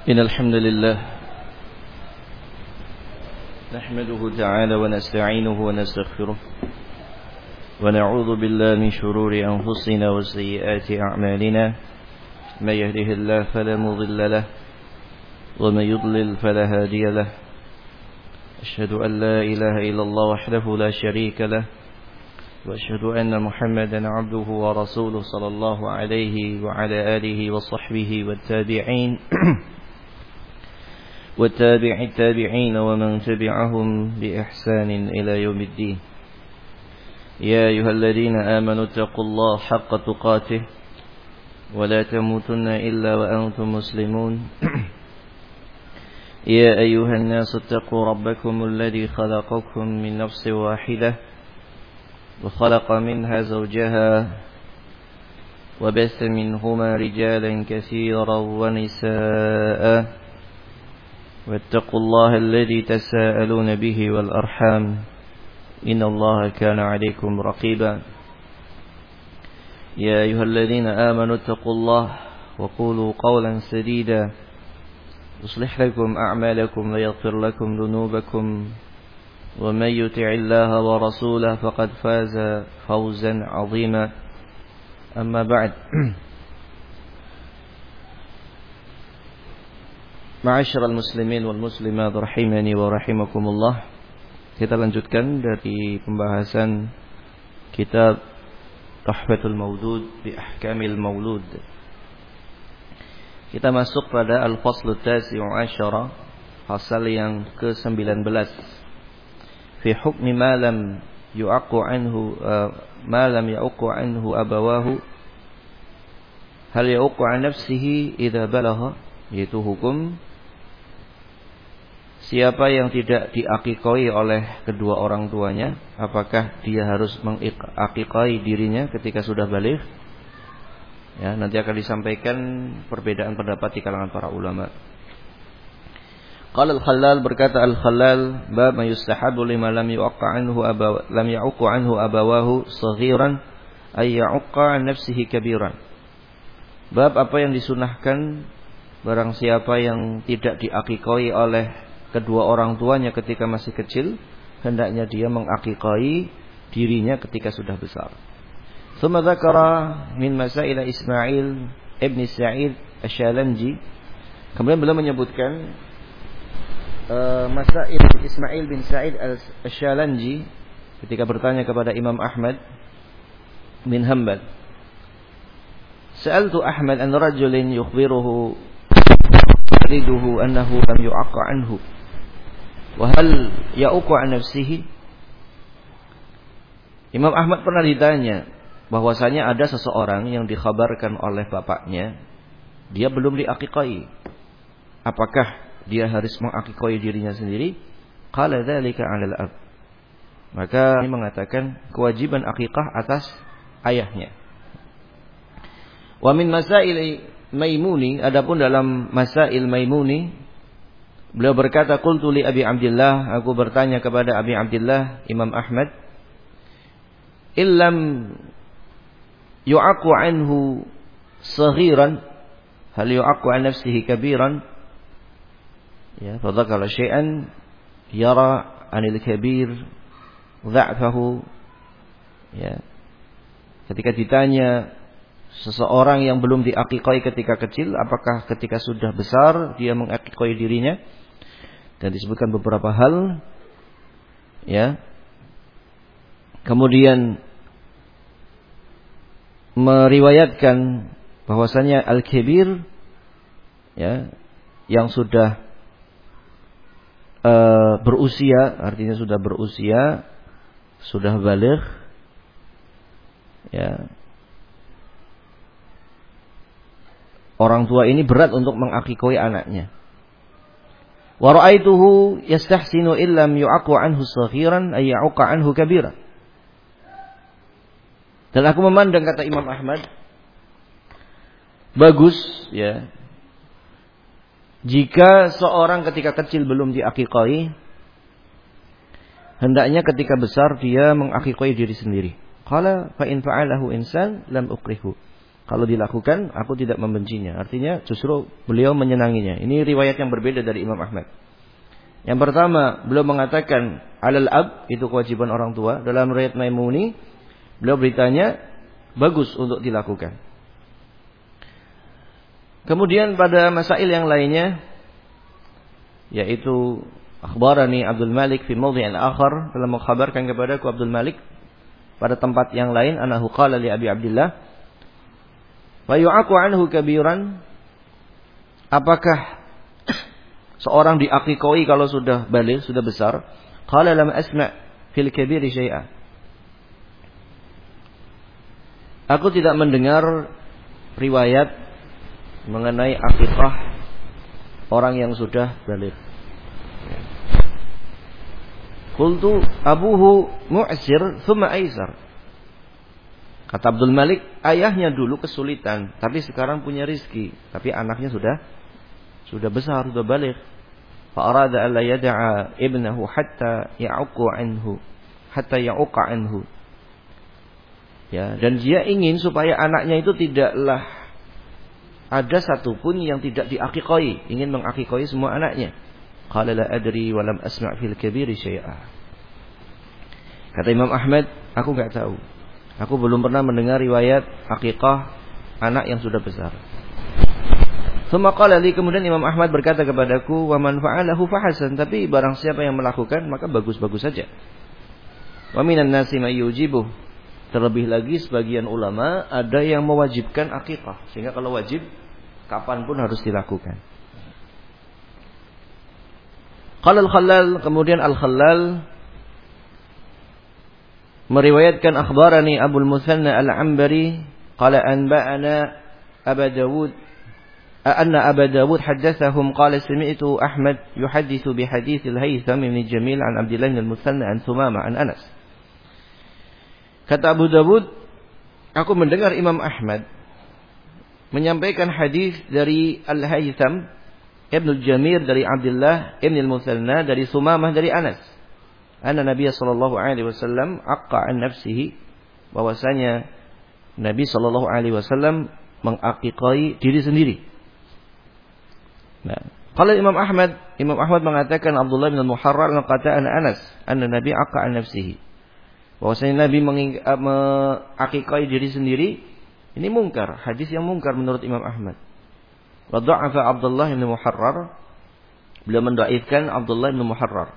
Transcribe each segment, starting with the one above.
إن الحمد لله نحمده تعالى ونستعينه ونستغفره ونعوذ بالله من شرور أنفسنا وسيئات أعمالنا من يهده الله فلا مضل له ومن يضلل فلا هادي له أشهد أن لا إله إلا الله وحده لا شريك له وأشهد أن محمدا عبده ورسوله صلى الله عليه وعلى آله وصحبه والتابعين ومن تبعهم بإحسان إلى يوم الدين. يا أيها الذين آمنوا اتقوا الله حق تقاته ولا تموتن إلا وأنتم مسلمون. يا أيها الناس اتقوا ربكم الذي خلقكم من نفس واحدة وخلق منها زوجها وبث منهما رجالا كثيرا ونساء واتقوا الله الذي تساءلون به والأرحام إن الله كان عليكم رقيبا. يا أيها الذين آمنوا اتقوا الله وقولوا قولا سديدا يصلح لكم أعمالكم ويغفر لكم ذنوبكم ومن يطع الله ورسوله فقد فاز فوزا عظيما. أما بعد، Ma'asyiral muslimin wal muslimat rahimani wa rahimakumullah. Kita lanjutkan dari pembahasan kitab Tuhfatul Maulud bi Ahkamil Maulud. Kita masuk pada al-fasl at-tasi' ashara, fasal yang ke-19. Fi hukmi ma lam yu'aqqu anhu abawahu hal yu'aqqu an nafsihi idza balagha, yaitu hukum siapa yang tidak diakikoi oleh kedua orang tuanya, apakah dia harus mengakikoi dirinya ketika sudah baligh? Ya, nanti akan disampaikan perbedaan pendapat di kalangan para ulama. Qala al-Khallal, berkata al-Khallal, bab ma yustahabu liman lam ya'uqqa anhu abawahu saghiran ay ya'uqqa an nafsihi kabiran. Bab apa yang disunahkan barang siapa yang tidak diakikoi oleh kedua orang tuanya ketika masih kecil, hendaknya dia mengakikoi dirinya ketika sudah besar. Tsumma dzakara min masail Ismail ibn Sa'id Asy-Syalanji. Kemudian beliau menyebutkan masail Ismail bin Sa'id Asy-Syalanji ketika bertanya kepada Imam Ahmad bin Hanbal. Sa'altu Ahmad an rajulin yukhbiruhu waliduhu annahu lam yu'aqqa anhu wa hal ya'uqqa an nafsihi. Imam Ahmad pernah ditanya bahwasanya ada seseorang yang dikhabarkan oleh bapaknya dia belum diakikoi, apakah dia harus mengakikoi dirinya sendiri? Qala dzalika 'alal ab. Maka ini mengatakan kewajiban akikah atas ayahnya. Wa min masail Maimuni, adapun dalam masail Maimuni beliau berkata, qultu li Abi Abdillah, aku bertanya kepada Abi Abdillah Imam Ahmad, illam yu'aqqu anhu saghiran hal yu'aqqu an nafsihi kabiran. Ya, fa dzakara syai'an yara anil kabir dha'fahu. Ya, ketika ditanya seseorang yang belum diakikoi ketika kecil, apakah ketika sudah besar dia mengakikoi dirinya? Dan disebutkan beberapa hal. Ya. Kemudian meriwayatkan bahwasanya al-kabir, ya, yang sudah berusia, artinya sudah berusia, sudah baligh, ya, orang tua ini berat untuk mengakikoi anaknya. Wa ra'aituhu yastahsinu illam yu'aqqu anhu saghiran ay ya'uqqa anhu kabira. Dan aku memandang, kata Imam Ahmad, bagus, ya, jika seorang ketika kecil belum diakikoi, hendaknya ketika besar dia mengakikoi diri sendiri. Qala fa in fa'alahu insan lam ukrihu. Kalau dilakukan, aku tidak membencinya. Artinya justru beliau menyenanginya. Ini riwayat yang berbeda dari Imam Ahmad. Yang pertama, beliau mengatakan alal ab, itu kewajiban orang tua. Dalam riwayat Maimuni, beliau beritanya bagus untuk dilakukan. Kemudian pada masail yang lainnya, yaitu akhbarani Abdul Malik fi mawdhi'in akhar, telah mengkhabarkan kepadaku Abdul Malik pada tempat yang lain, anahu qala li Abi Abdullah wa yu'aqu anhu kabiran, apakah seorang diakikoi kalau sudah baligh, sudah besar? Qala lam asma' fil kabiri syai'a, aku tidak mendengar riwayat mengenai akikah orang yang sudah baligh. Qultu abuhu mu'sir thumma aisar. Kata Abdul Malik, ayahnya dulu kesulitan, tapi sekarang punya rizki. Tapi anaknya sudah besar, sudah baligh. Fa arada alla yad'a ibnahu hatta ya'uqa anhu. Ya, dan dia ingin supaya anaknya itu tidaklah ada satupun yang tidak diakikoi, ingin mengakikoi semua anaknya. Qala la adri wa lam asma' fil kabiri syai'a. Kata Imam Ahmad, aku enggak tahu. Aku belum pernah mendengar riwayat akikah anak yang sudah besar. Tsumma qala li, kemudian Imam Ahmad berkata kepadaku, wa man fa'alahu fahasan, tapi barang siapa yang melakukan maka bagus-bagus saja. Wa minan nasi may yujibu, terlebih lagi sebagian ulama ada yang mewajibkan akikah, sehingga kalau wajib kapan pun harus dilakukan. Qala al-Khallal, kemudian al-Khallal meriwayatkan akhbarani Abul Muthanna al-Ambari qala anba'ana Aba Dawud anna Aba Dawud haddatsahum qala sami'tu Ahmad yuhadditsu bi hadits al-Haytham bin Jamil an Abdullah bin al-Muthanna an Thumamah an Anas. Kata Abu Dawud, aku mendengar Imam Ahmad menyampaikan hadis dari Al-Haytham Ibn Jamil dari Abdullah Ibn al-Muthanna dari Thumamah dari Anas. Anna Nabi sallallahu alaihi wasallam aqqa an nafsihi, bahwasanya Nabi sallallahu alaihi wasallam mengaqiqai diri sendiri. Nah, kalau Imam Ahmad mengatakan Abdullah bin Muharrar qata Anas anna Nabi aqqa an nafsihi, bahwasanya Nabi mengaqiqai diri sendiri. Ini mungkar, hadis yang mungkar menurut Imam Ahmad. Wa dha'afa Abdullah bin Muharrar, beliau mendhaifkan Abdullah bin Muharrar.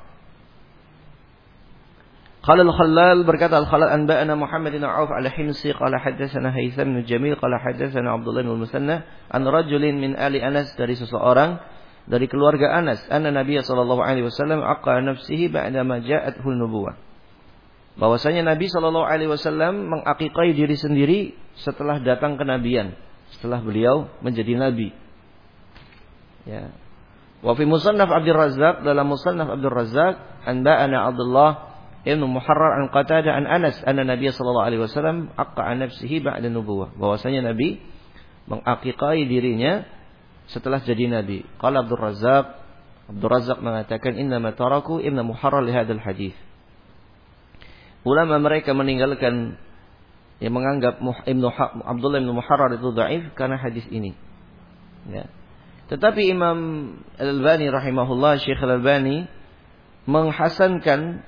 Qala al-Khallal, berkata al-Khallal, anba'ana Muhammad bin Auf al-Himsi qala haddatsana Haytham bin Jamil qala haddatsana Abdullah bin Musanna an rajulin min ali Anas, dari seseorang dari keluarga Anas, anna Nabi sallallahu alaihi wasallam aqqa nafsihi ba'da ma ja'athu an-nubuwah, bahwasanya Nabi sallallahu alaihi wasallam mengaqiqai diri sendiri setelah datang kenabian, setelah beliau menjadi nabi. Ya. Wa fi Musannaf Abdul Razzaq, dalam Musannaf Abdul Razzaq, anba'ana Abdullah Ibn Muharrar an Qatadah an Anas anna Nabi sallallahu alaihi wasallam aqqa an nafsihi ba'da nubuwah, bahwasanya Nabi mengaqiqai dirinya setelah jadi nabi. Qala Abdul Razzaq mengatakan innama taraku Ibn Muharrar li hadzal hadis. Ulama mereka meninggalkan yang menganggap Abdullah bin Muharrar itu dhaif karena hadis ini. Ya. Tetapi Imam Al-Albani rahimahullah, Syekh Al-Albani menghasankan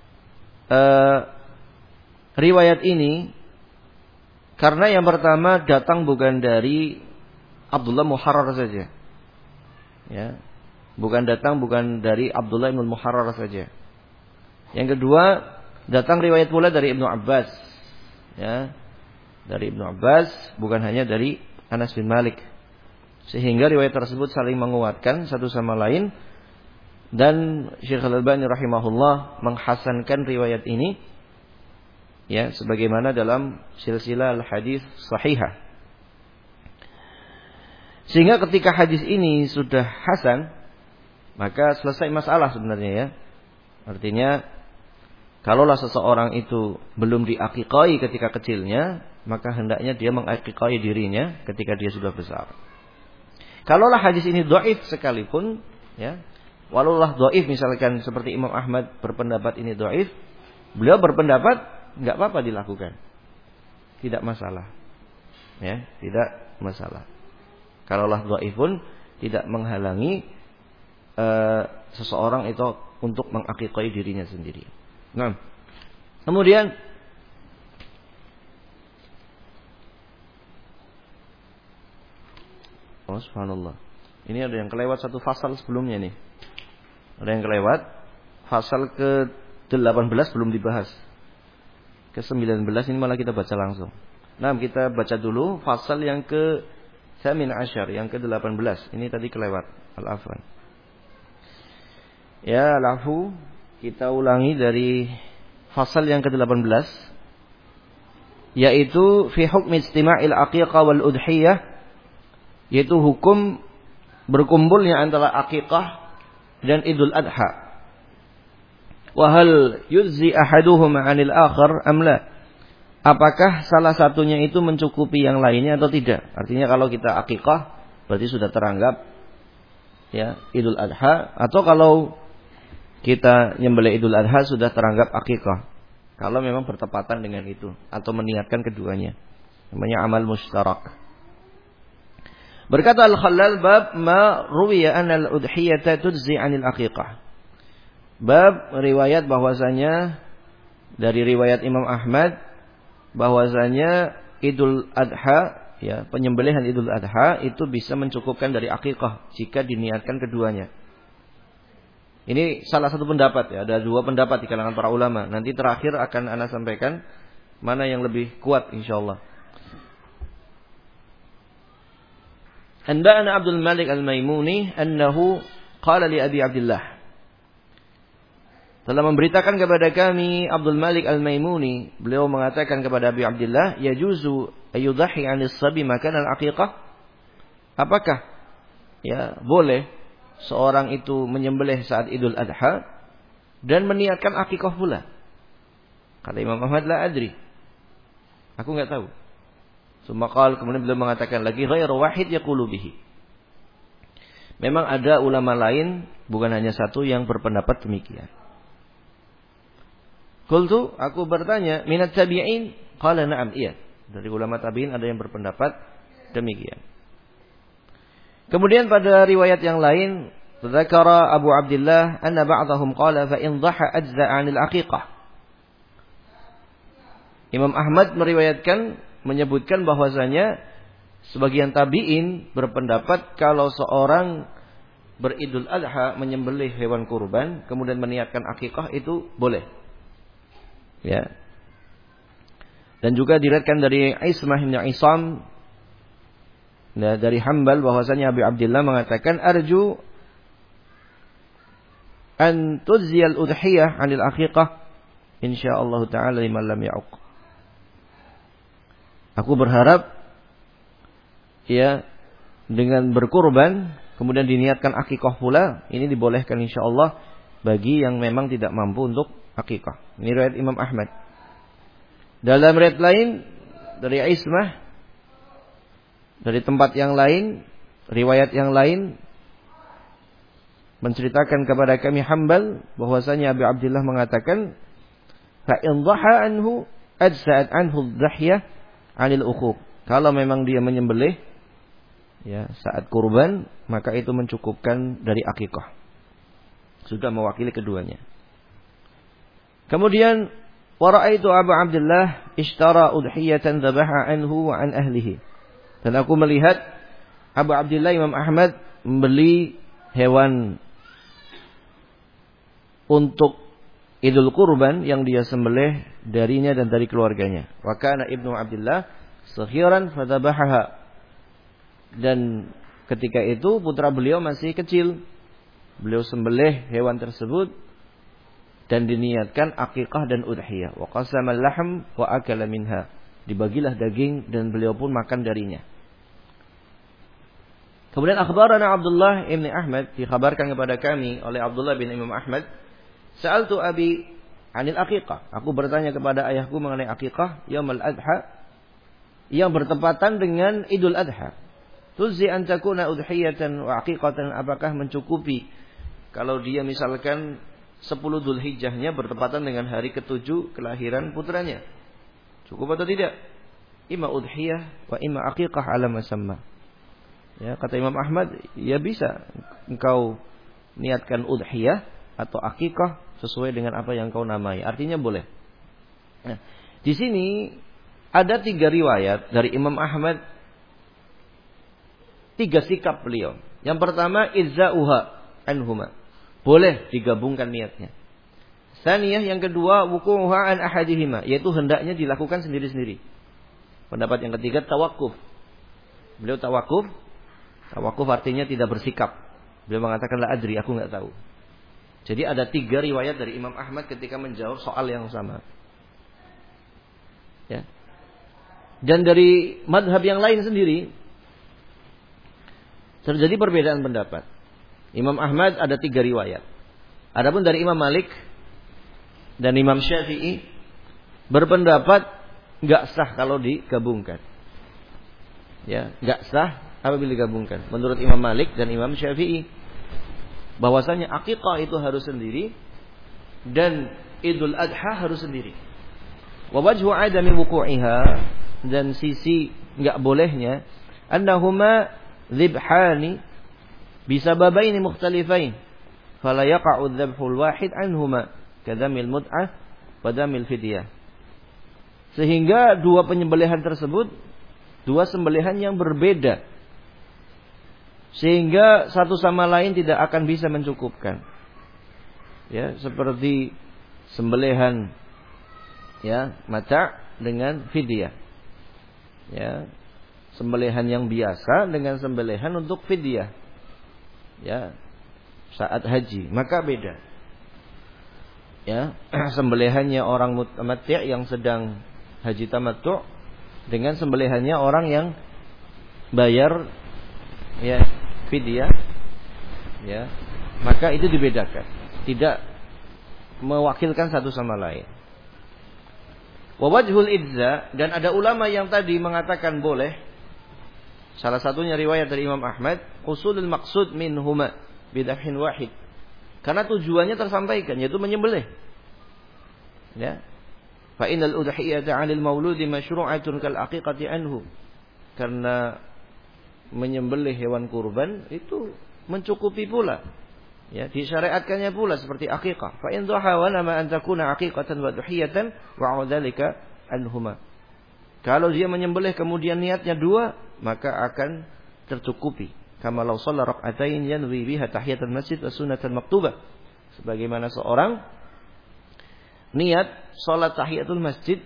riwayat ini karena yang pertama datang bukan dari Abdullah Muharrar saja. Ya. Bukan dari Abdullah bin Muharrar saja. Yang kedua, datang riwayat pula dari Ibnu Abbas. Ya. Dari Ibnu Abbas, bukan hanya dari Anas bin Malik. Sehingga riwayat tersebut saling menguatkan satu sama lain. Dan Syekh Al-Albani rahimahullah menghasankan riwayat ini, ya, sebagaimana dalam silsilah al-hadis sahihah. Sehingga ketika hadis ini sudah hasan, maka selesai masalah sebenarnya, ya. Artinya, kalaulah seseorang itu belum diaqiqai ketika kecilnya, maka hendaknya dia mengaqiqai dirinya ketika dia sudah besar. Kalaulah hadis ini dhaif sekalipun, ya, walaulah dhaif, misalkan seperti Imam Ahmad berpendapat ini dhaif, beliau berpendapat enggak apa-apa dilakukan. Tidak masalah. Ya, tidak masalah. Kalaulah dhaifun tidak menghalangi seseorang itu untuk mengakikoi dirinya sendiri. Nah, kemudian oh subhanallah. Ini ada yang kelewat satu fasal sebelumnya nih. Ada yang kelewat. Fasal ke-18 belum dibahas. Ke-19 ini malah kita baca langsung. Nah, kita baca dulu fasal yang ke-18, yang ke-18. Ini tadi kelewat. Al-afwan. Ya, al-afu. Kita ulangi dari fasal yang ke-18. Yaitu fi hukmi istima'il aqiqah wal udhiyah. Yaitu hukum berkumpulnya antara akikah dan Idul Adha. Wa hal yujzi ahaduhuma 'anil akhar am la? Apakah salah satunya itu mencukupi yang lainnya atau tidak? Artinya kalau kita akikah berarti sudah teranggap ya Idul Adha, atau kalau kita nyembelih Idul Adha sudah teranggap akikah. Kalau memang bertepatan dengan itu atau meniatkan keduanya. Namanya amal mustarak. Berkata Al-Khallal, bab ma ruwiya anna al-udhiyata tujzi 'anil aqiqah. Bab riwayat bahwasanya dari riwayat Imam Ahmad bahwasanya Idul Adha, ya, penyembelihan Idul Adha itu bisa mencukupkan dari aqiqah jika diniatkan keduanya. Ini salah satu pendapat, ya, ada dua pendapat di kalangan para ulama. Nanti terakhir akan ana sampaikan mana yang lebih kuat insyaallah. Anba'ana Abdul Malik Al-Maimuni annahu qala li Abi Abdullah. Telah memberitakan kepada kami Abdul Malik Al-Maimuni, beliau mengatakan kepada Abi Abdullah, yajuzu ayudhahi 'anil sabi makan al-aqiqah? Apakah ya boleh seorang itu menyembelih saat Idul Adha dan meniatkan aqiqah pula? Kata Imam Ahmad, la adri. Aku enggak tahu. Sumakal, kemudian beliau mengatakan lagi ghairu wahid yaqulu bihi. Memang ada ulama lain, bukan hanya satu, yang berpendapat demikian. Qultu, aku bertanya, minat tabi'in? Qala na'am, iya. Dari ulama tabi'in ada yang berpendapat demikian. Kemudian pada riwayat yang lain, dzakara Abu Abdullah anna ba'dahum qala fa in dhaha ajza 'anil aqiqah. Imam Ahmad meriwayatkan, menyebutkan bahwasanya sebagian tabi'in berpendapat kalau seorang beridul adha menyembelih hewan kurban kemudian meniatkan akikah itu boleh. Ya. Dan juga diriwayatkan dari Ismah bin Isam dari Hambal bahwasanya Abi Abdullah mengatakan arju an tuziyal udhiyah 'anil aqiqah insyaallah taala liman lam ya'uq. Aku berharap ya dengan berkurban kemudian diniatkan akikah pula, ini dibolehkan insyaallah bagi yang memang tidak mampu untuk akikah. Ini riwayat Imam Ahmad. Dalam riwayat lain dari Ismah dari tempat yang lain, riwayat yang lain menceritakan kepada kami Hambal bahwasanya Abi Abdullah mengatakan fa in dhaha anhu ajza'at anhu dhahiyah 'anil uquq. Kalau memang dia menyembelih ya saat kurban, maka itu mencukupkan dari akikah. Sudah mewakili keduanya. Kemudian wa ra'aitu Abu Abdullah ishtara udhiyatan dhabaha anhu wa an ahlihi. Dan aku melihat Abu Abdullah Imam Ahmad membeli hewan untuk Idul Kurban yang dia sembelih darinya dan dari keluarganya. Wa kana Ibnu Abdullah saghiran fadhabahaha. Dan ketika itu putra beliau masih kecil. Beliau sembelih hewan tersebut dan diniatkan akikah dan udhiyah. Wa qasama al-lahm wa akala minha. Dibagilah daging dan beliau pun makan darinya. Kemudian akhbarana Abdullah ibn Ahmad, dikabarkan kepada kami oleh Abdullah bin Imam Ahmad, sa'altu abi 'anil aqiqah. Aku bertanya kepada ayahku mengenai akikah yaumul adha yang bertepatan dengan Idul Adha. Tuzi an takuna udhiyatan wa aqiqatan, apakah mencukupi kalau dia misalkan 10 Dzulhijjahnya bertepatan dengan hari ke-7 kelahiran putranya? Cukup atau tidak? imma udhiyah wa imma aqiqah ala musamma. Ya, kata Imam Ahmad, ya bisa engkau niatkan udhiyah atau aqiqah sesuai dengan apa yang kau namai. Artinya boleh. Nah, di sini ada 3 riwayat dari Imam Ahmad, 3 sikap beliau. Yang pertama, izza'uha anhuma. Boleh digabungkan niatnya. Tsaniyah, yang kedua, wuqu'uha an ahadihima, yaitu hendaknya dilakukan sendiri-sendiri. Pendapat yang ketiga, tawakuf. Beliau tawakuf. Tawakuf artinya tidak bersikap. Beliau mengatakan la adri, aku enggak tahu. Jadi ada 3 riwayat dari Imam Ahmad ketika menjawab soal yang sama. Ya. Dan dari madhab yang lain sendiri terjadi perbedaan pendapat. Imam Ahmad ada 3 riwayat. Adapun dari Imam Malik dan Imam Syafi'i berpendapat enggak sah kalau digabungkan. Ya, enggak sah apabila digabungkan. Menurut Imam Malik dan Imam Syafi'i, bahwasanya aqiqah itu harus sendiri dan Idul Adha harus sendiri. Wa wajhu adami wuqu'iha, dan sisi enggak bolehnya, annahuma dhibhani bisababaini mukhtalifain fala yaqa'u dzabhul wahid anhuma kadamil mut'ah wa damil fidyah. Sehingga 2 penyembelihan tersebut 2 sembelihan yang berbeda, sehingga satu sama lain tidak akan bisa mencukupkan. Ya, seperti sembelihan ya mata dengan fidyah. Ya, sembelihan yang biasa dengan sembelihan untuk fidyah. Ya, saat haji, maka beda. Ya, sembelihannya orang mutamatti' yang sedang haji tamattu' dengan sembelihannya orang yang bayar ya fidyah, ya, maka itu dibedakan, tidak mewakilkan satu sama lain. Wa wajhul idza, dan ada ulama yang tadi mengatakan boleh. Salah satunya riwayat dari Imam Ahmad, usulul maqsud minhuma bidafhin wahid. Karena tujuannya tersampaikan, yaitu menyembelih. Ya. Fa innal udhiyata 'anil mauludi masyru'atun kal aqiqati anhu. Karena menyembelih hewan kurban itu mencukupi pula. Ya, disyariatkannya pula seperti aqiqah. Fa in dhaha wa nama an takuna aqiqatan wa duhiyatan wa 'dzalika anhuma. Kalau dia menyembelih kemudian niatnya 2, maka akan tercukupi. Kama law shalla rak'atain yanwi biha tahiyatul masjid wa sunnatul maktubah. Sebagaimana seorang niat salat tahiyatul masjid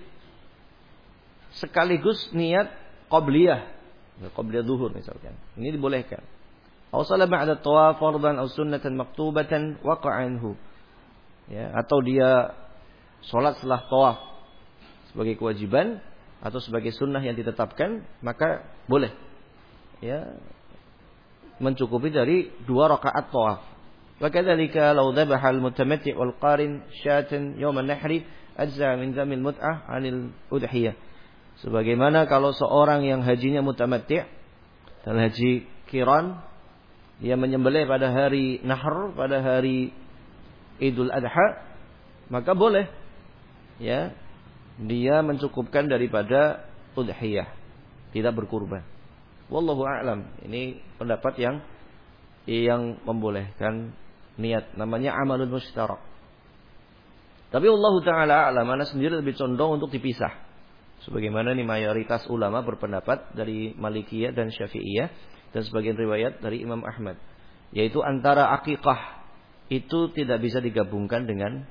sekaligus niat qabliyah, qabliyah zuhur misalkan. Ini dibolehkan. Aw shalla ba'da tawaf fardan aw sunnatan maktubatan waqa'anhu. Ya, atau dia salat setelah tawaf sebagai kewajiban atau sebagai sunnah yang ditetapkan, maka boleh. Ya, mencukupi dari 2 rakaat tawaf. Wa kadzalika law dhabaha al-mutamatti' wal qarin syatan yawm an-nahri ajza min dzamil mut'ah 'anil udhiyah. Sebagaimana kalau seorang yang hajinya mutamatti' dan haji qiran, dia menyembelih pada hari nahr, pada hari Idul Adha, maka boleh ya dia mencukupkan daripada udhiyah, tidak berkurban. Wallahu a'lam. Ini pendapat yang membolehkan niat, namanya amalul musytarak. Tapi Allah Ta'ala a'lam, mana sendiri lebih condong untuk dipisah. Sebagaimana ini mayoritas ulama berpendapat dari Malikiyah dan Syafi'iyah dan sebagian riwayat dari Imam Ahmad, yaitu antara aqiqah itu tidak bisa digabungkan dengan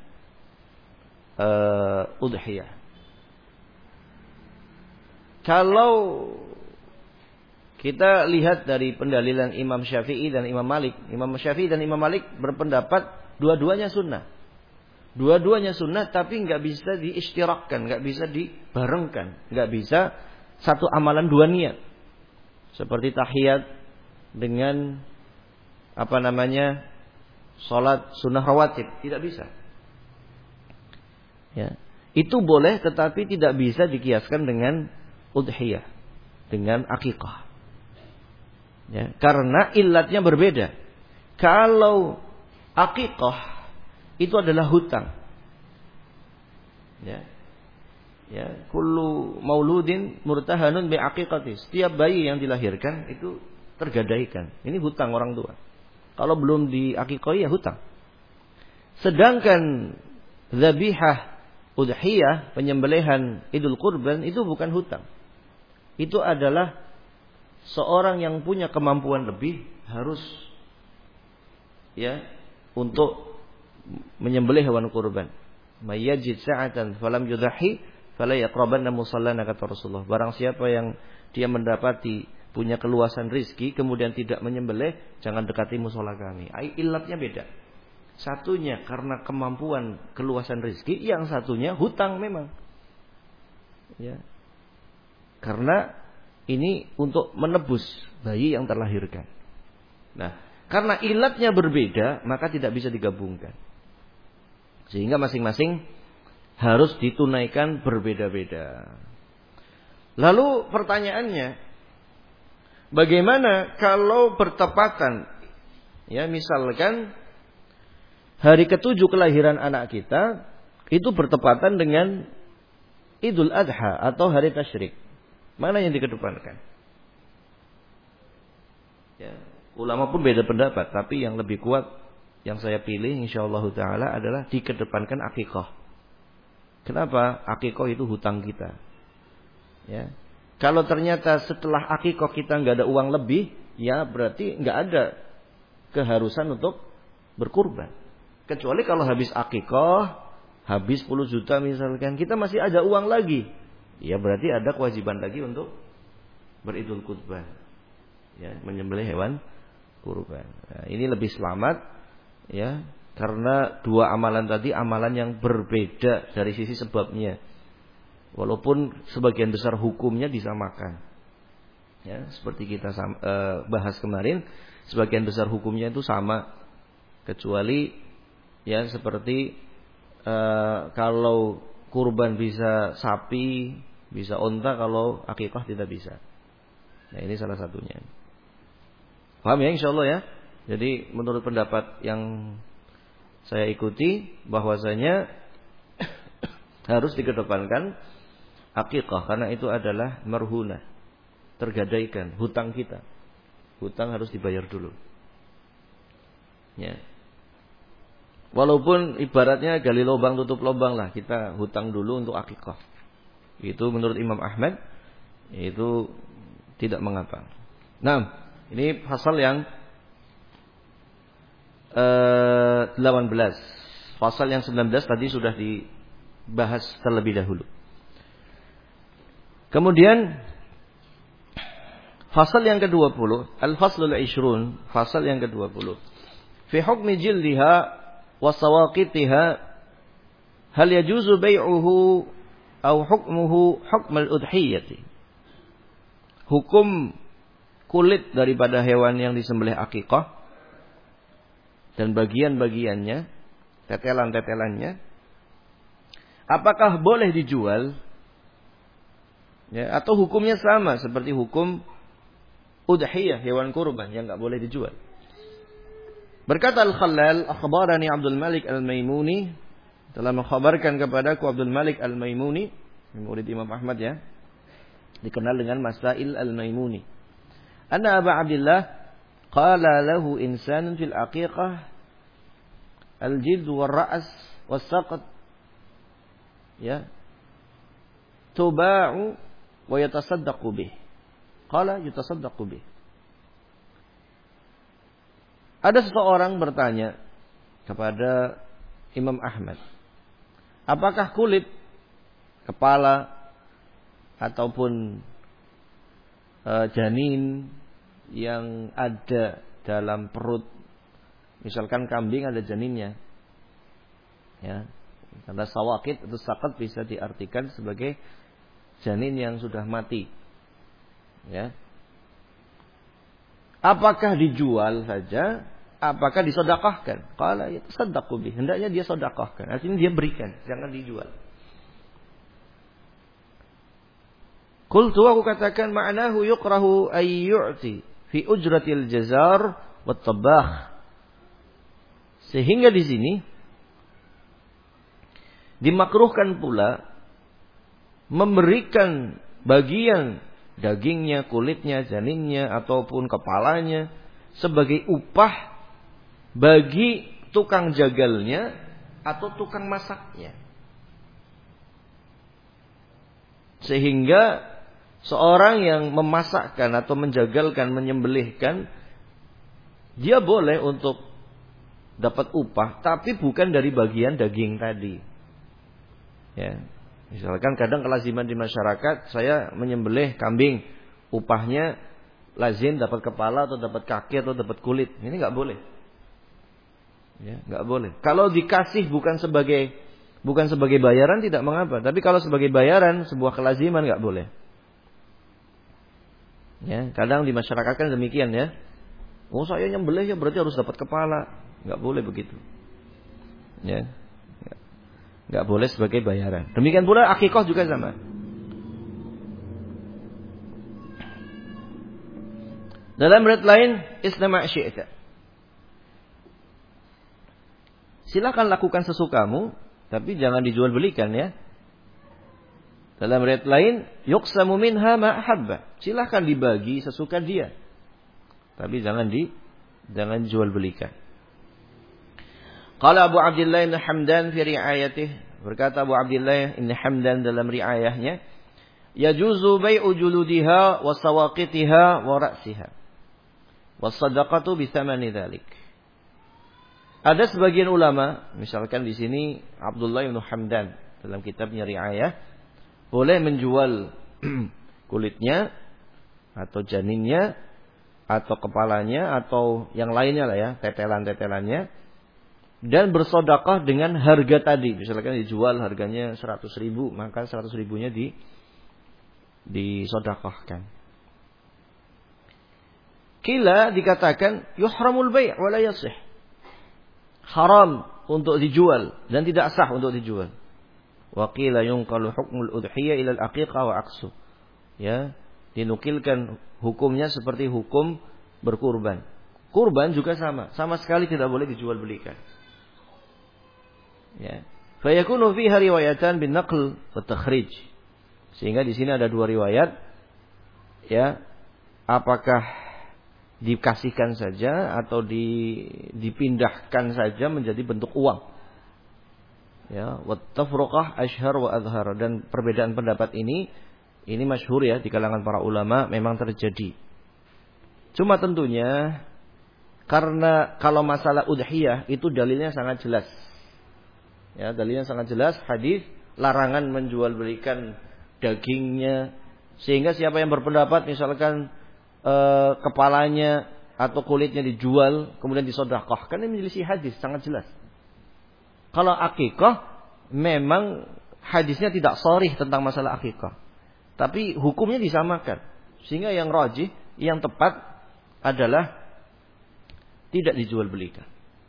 udhiyah. Kalau kita lihat dari pendalilan Imam Syafi'i dan Imam Malik, Imam Syafi'i dan Imam Malik berpendapat dua-duanya sunnah. Dua-duanya sunnah, tapi nggak bisa diisytirakkan, nggak bisa dibarengkan, nggak bisa satu amalan 2 niat. Seperti tahiyat dengan salat sunnah rawatib, tidak bisa. Ya, itu boleh, tetapi tidak bisa dikiaskan dengan udhiyah, dengan aqiqah. Ya, karena illatnya berbeda. Kalau aqiqah itu adalah hutang. Ya. Ya, kullu mauludin murtahanun bi aqiqati. Setiap bayi yang dilahirkan itu tergadaikan. Ini hutang orang tua. Kalau belum diaqiqai ya hutang. Sedangkan dzabihah udhiyah, penyembelihan Idul Kurban itu bukan hutang. Itu adalah seorang yang punya kemampuan lebih harus ya untuk menyembelih hewan kurban. May yajid sa'atan falam yudhi fala yaqrabanna musallana, kata Rasulullah. Barang siapa yang dia mendapati punya keluasan rizki kemudian tidak menyembelih, jangan dekati musola kami. Ilatnya beda. Satunya karena kemampuan keluasan rizki, yang satunya hutang memang. Ya. Karena ini untuk menebus bayi yang terlahirkan. Nah, karena ilatnya berbeda, maka tidak bisa digabungkan. Sehingga masing-masing harus ditunaikan berbeda-beda. Lalu pertanyaannya, bagaimana kalau bertepatan? Ya, misalkan hari ke-7 kelahiran anak kita itu bertepatan dengan Idul Adha atau hari tasyrik. Mana yang dikedepankan? Ya, ulama pun beda pendapat, tapi yang lebih kuat yang saya pilih insyaallah taala adalah dikedepankan akikah. Kenapa? Akikah itu hutang kita. Ya. Kalau ternyata setelah akikah kita nggak ada uang lebih, ya berarti nggak ada keharusan untuk berkurban. Kecuali kalau habis akikah, habis 10 juta misalkan, kita masih ada uang lagi, ya berarti ada kewajiban lagi untuk beridul kurban, ya, menyembelih hewan kurban. Nah, ini lebih selamat, ya, karena dua amalan tadi amalan yang berbeda dari sisi sebabnya. Walaupun sebagian besar hukumnya disamakan. Ya, seperti kita bahas kemarin, sebagian besar hukumnya itu sama. Kecuali ya seperti kalau kurban bisa sapi, bisa onta, kalau akikah tidak bisa. Nah, ini salah satunya. Paham ya insyaallah ya? Jadi menurut pendapat yang saya ikuti bahwasanya harus dikedepankan akikah karena itu adalah marhunah, tergadaikan hutang kita. Hutang harus dibayar dulu. Ya. Walaupun ibaratnya gali lubang tutup lubang lah, kita hutang dulu untuk akikah. Itu menurut Imam Ahmad itu tidak mengapa. Nah, ini pasal yang 18. Pasal yang 19 tadi sudah dibahas terlebih dahulu. Kemudian pasal yang ke-20, Al-Faslul 20, pasal yang ke-20. Fi hukmi jildiha wa sawaqitiha hal yajuzu bai'uhu aw hukmuhu hukm al-udhiyati. Hukum kulit daripada hewan yang disembelih akikah dan bagian-bagiannya, tetelan-tetelannya, apakah boleh dijual? Ya, atau hukumnya sama seperti hukum udhiyah, hewan kurban yang enggak boleh dijual. Berkata Al-Khallal, akhbarani Abdul Malik Al-Maimuni, telah mengkhabarkan kepadaku Abdul Malik Al-Maimuni, murid Imam Ahmad ya, dikenal dengan Masail Al-Maimuni. Anna Aba Abdillah qala lahu insanun fil aqiqah al-jild wal-ra's was-saqat, ya, tuba'u wa yatasaddaqu bih. Qala yatasaddaqu bih. Ada seseorang bertanya kepada Imam Ahmad, apakah kulit kepala ataupun janin yang ada dalam perut, misalkan kambing ada janinnya, ya, karena sawakit atau sakat bisa diartikan sebagai janin yang sudah mati, ya. Apakah dijual saja? Apakah disodakahkan? Qala yatasaddaqu bih. Hendaknya dia sodakahkan. Artinya dia berikan, jangan dijual. Qultu, aku katakan, ma'nahu yukrahu ay yu'ti fi ujratil jazar wat tabakh. Sehingga di sini dimakruhkan pula memberikan bagian dagingnya, kulitnya, janinnya ataupun kepalanya sebagai upah bagi tukang jagalnya atau tukang masaknya. Sehingga seorang yang memasakkan atau menjagalkan, menyembelihkan, dia boleh untuk dapat upah, tapi bukan dari bagian daging tadi. Ya. Misalkan kadang kelaziman di masyarakat, saya menyembelih kambing, upahnya lazim dapat kepala atau dapat kaki atau dapat kulit. Ini nggak boleh. Ya, nggak boleh. Kalau dikasih bukan sebagai bayaran tidak mengapa, tapi kalau sebagai bayaran sebuah kelaziman nggak boleh. Ya, kadang di masyarakat kan demikian ya. Oh saya nyembelih ya berarti harus dapat kepala. Nggak boleh begitu. Ya. Nggak boleh sebagai bayaran. Demikian pula akikah juga sama. Dalam riwayat lain, isna' syi'ta. Silakan lakukan sesukamu, tapi jangan dijual belikan ya. Dalam riwayat lain, yuqsamu minha ma ahabba. Silakan dibagi sesuka dia. Tapi jangan jual belikan. Qala Abu Abdillah Ibn Hamdan fi ri'ayatih, berkata Abu Abdillah Ibn Hamdan dalam riayahnya, yajuzu bai'u juludiha wa sawaqitiha wa ra'siha wa sadaqatu bi thamani dzalik. Ada sebagian ulama, misalkan di sini Abdullah Ibn Hamdan dalam kitabnya riayah, boleh menjual kulitnya atau janinnya atau kepalanya atau yang lainnya lah ya, tetelan-tetelannya, dan bersedekah dengan harga tadi. Misalkan dijual harganya 100.000, maka 100.000-nya disedekahkan. Kila dikatakan yuhramul bai' wa la yasih. Haram untuk dijual dan tidak sah untuk dijual. Wa qila yunqalu hukmul udhiyah ila al-aqiqah wa aqsu. Ya, dinukilkan hukumnya seperti hukum berkurban. Kurban juga sama sekali tidak boleh dijual belikan. Ya. Fa yakunu fiha riwayatan bin naql wa takhrij. Sehingga di sini ada dua riwayat. Ya. Apakah dikasihkan saja atau dipindahkan saja menjadi bentuk uang. Ya, wa tafruqah ashhar wa adhhar, dan perbedaan pendapat ini masyhur ya di kalangan para ulama, memang terjadi. Cuma tentunya karena kalau masalah udhiyah itu dalilnya sangat jelas. Ya, dalilnya sangat jelas, hadis larangan menjual belikan dagingnya, sehingga siapa yang berpendapat misalkan kepalanya atau kulitnya dijual kemudian disedekahkan, ini menyelisih hadis sangat jelas. Kalau akikah memang hadisnya tidak sharih tentang masalah akikah, tapi hukumnya disamakan, sehingga yang rajih, yang tepat adalah tidak dijual belikan.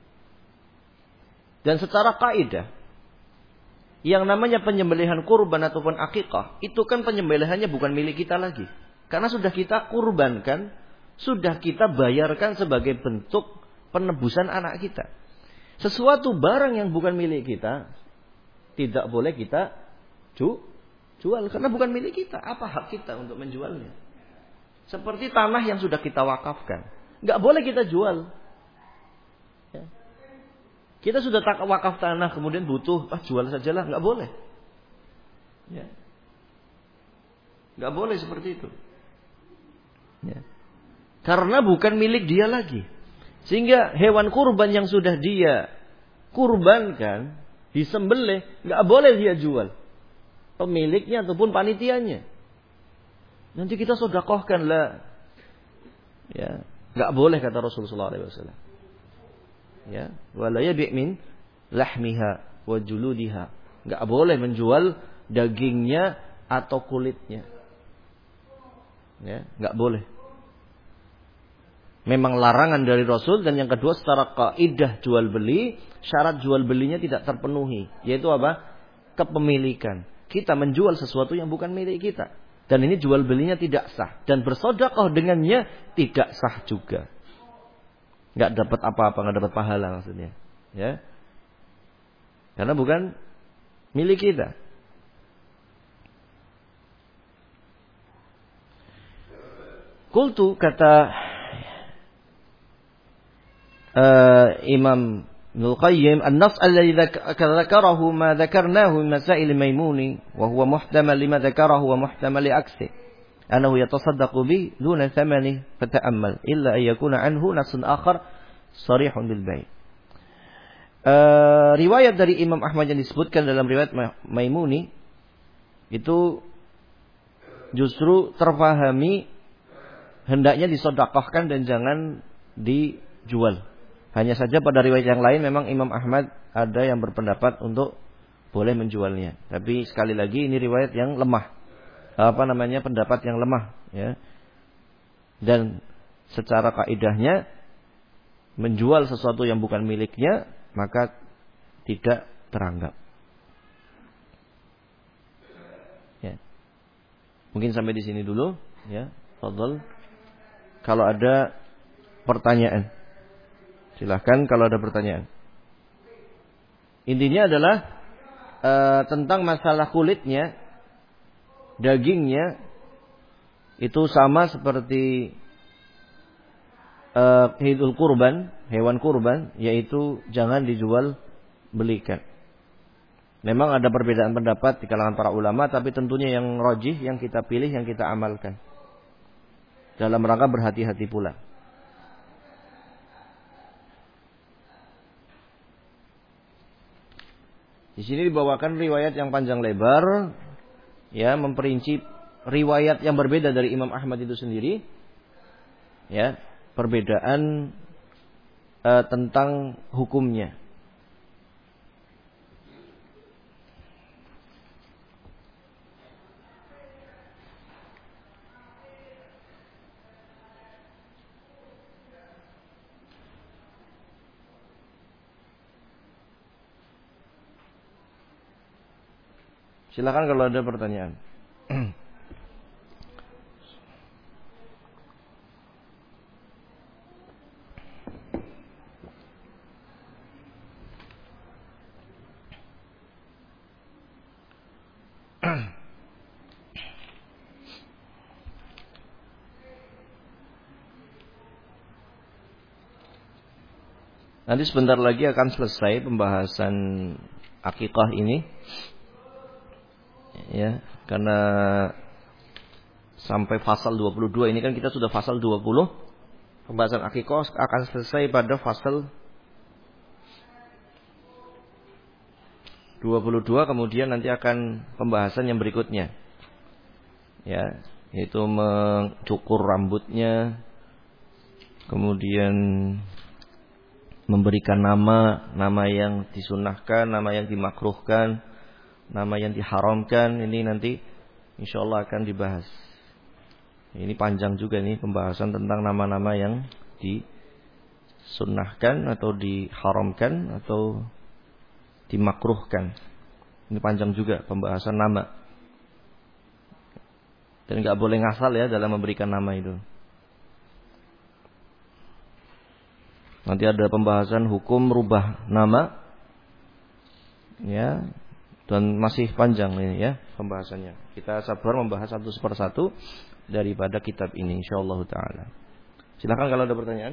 Dan secara kaidah, yang namanya penyembelihan kurban ataupun akikah, itu kan penyembelihannya bukan milik kita lagi. Karena sudah kita kurbankan, sudah kita bayarkan sebagai bentuk penebusan anak kita. Sesuatu barang yang bukan milik kita, tidak boleh kita jual. Karena bukan milik kita. Apa hak kita untuk menjualnya? Seperti tanah yang sudah kita wakafkan. Nggak boleh kita jual. Ya. Kita sudah wakaf tanah, kemudian butuh, jual sajalah, nggak boleh. Ya. Nggak boleh seperti itu. Ya. Karena bukan milik dia lagi. Sehingga hewan kurban yang sudah dia kurbankan, disembelih, nggak boleh dia jual. Pemiliknya ataupun panitianya. Nanti kita sedekahkan lah. Ya, nggak boleh kata Rasulullah SAW. Ya, wala yabi' min lahmiha wa juludiha. Enggak boleh menjual dagingnya atau kulitnya. Ya, enggak boleh. Memang larangan dari Rasul, dan yang kedua secara kaidah jual beli, syarat jual belinya tidak terpenuhi, yaitu apa? Kepemilikan. Kita menjual sesuatu yang bukan milik kita, dan ini jual belinya tidak sah, dan bersedekah dengannya tidak sah juga. Nggak dapat apa-apa, nggak dapat pahala maksudnya, ya, karena bukan milik kita. Qultu, kata Imam Ibnul Qayyim, an-nass alladhi dzakarahu ma dzakarnahu min masail Maimuni wa huwa muhtamal lima dzakarahu wa muhtamal li aksi annahu yatasaddaqu bi duna thamani fata'ammal illa an yakuna anhu nassun akhar sharihun bil bai'. Riwayat dari Imam Ahmad yang disebutkan dalam riwayat Maimuni itu justru terfahami hendaknya disedekahkan dan jangan dijual. Hanya saja pada riwayat yang lain memang Imam Ahmad ada yang berpendapat untuk boleh menjualnya. Tapi sekali lagi ini riwayat yang lemah. Pendapat yang lemah, ya. Dan secara kaidahnya menjual sesuatu yang bukan miliknya maka tidak teranggap. Ya. Mungkin sampai di sini dulu, ya. Fadhal. Kalau ada pertanyaan, silahkan kalau ada pertanyaan. Intinya adalah tentang masalah kulitnya, dagingnya itu sama seperti hidul kurban, hewan kurban, yaitu jangan dijual belikan. Memang ada perbedaan pendapat di kalangan para ulama, tapi tentunya yang rajih, yang kita pilih, yang kita amalkan. Dalam rangka berhati-hati pula. Di sini dibawakan riwayat yang panjang lebar, ya, memperinci riwayat yang berbeda dari Imam Ahmad itu sendiri, ya, perbedaan tentang hukumnya. Silakan kalau ada pertanyaan. Nanti sebentar lagi akan selesai pembahasan akikah ini, ya, karena sampai pasal 22 ini kan kita sudah pasal 20. Pembahasan akikah akan selesai pada pasal 22, kemudian nanti akan pembahasan yang berikutnya, ya, yaitu mencukur rambutnya, kemudian memberikan nama yang disunahkan, nama yang dimakruhkan, nama yang diharamkan. Ini nanti insyaallah akan dibahas. Ini panjang juga nih pembahasan tentang nama-nama yang disunahkan atau diharamkan atau dimakruhkan. Ini panjang juga pembahasan nama. Dan nggak boleh ngasal ya dalam memberikan nama itu. Nanti ada pembahasan hukum rubah nama, ya, dan masih panjang ini ya pembahasannya. Kita sabar membahas satu persatu daripada kitab ini insyaallah taala. Silakan kalau ada pertanyaan.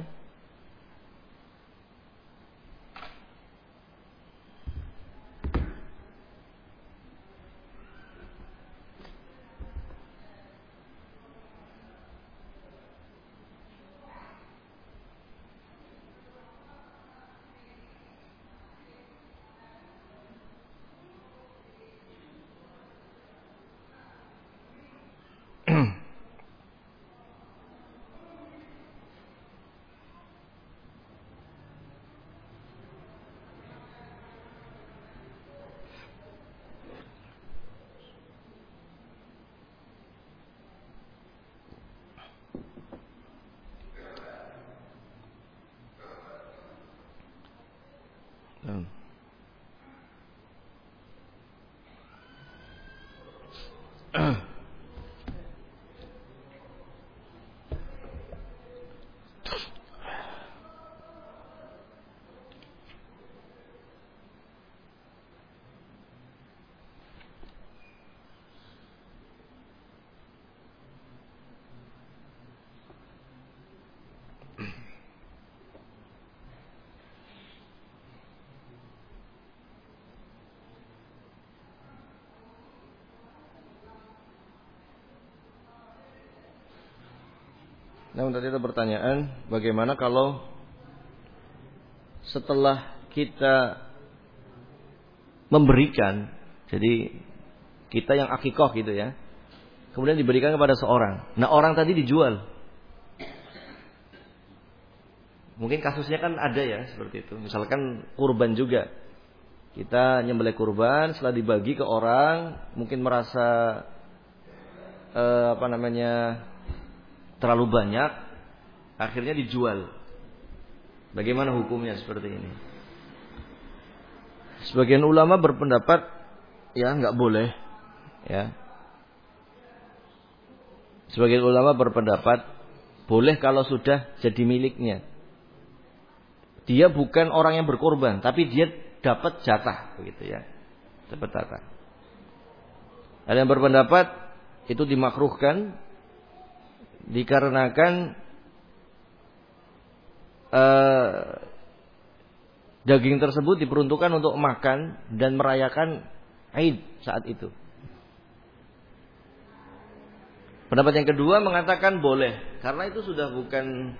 Nah, tadi ada pertanyaan, bagaimana kalau setelah kita memberikan, jadi kita yang akikoh gitu ya, kemudian diberikan kepada seorang. Nah, orang tadi dijual. Mungkin kasusnya kan ada ya seperti itu. Misalkan kurban juga. Kita nyembelih kurban, setelah dibagi ke orang, mungkin merasa terlalu banyak, akhirnya dijual. Bagaimana hukumnya seperti ini? Sebagian ulama berpendapat ya nggak boleh, ya. Sebagian ulama berpendapat boleh kalau sudah jadi miliknya. Dia bukan orang yang berkorban, tapi dia dapat jatah, begitu ya. Dapat jatah. Ada yang berpendapat itu dimakruhkan dikarenakan daging tersebut diperuntukkan untuk makan dan merayakan Aid saat itu. Pendapat yang kedua mengatakan boleh, karena itu sudah bukan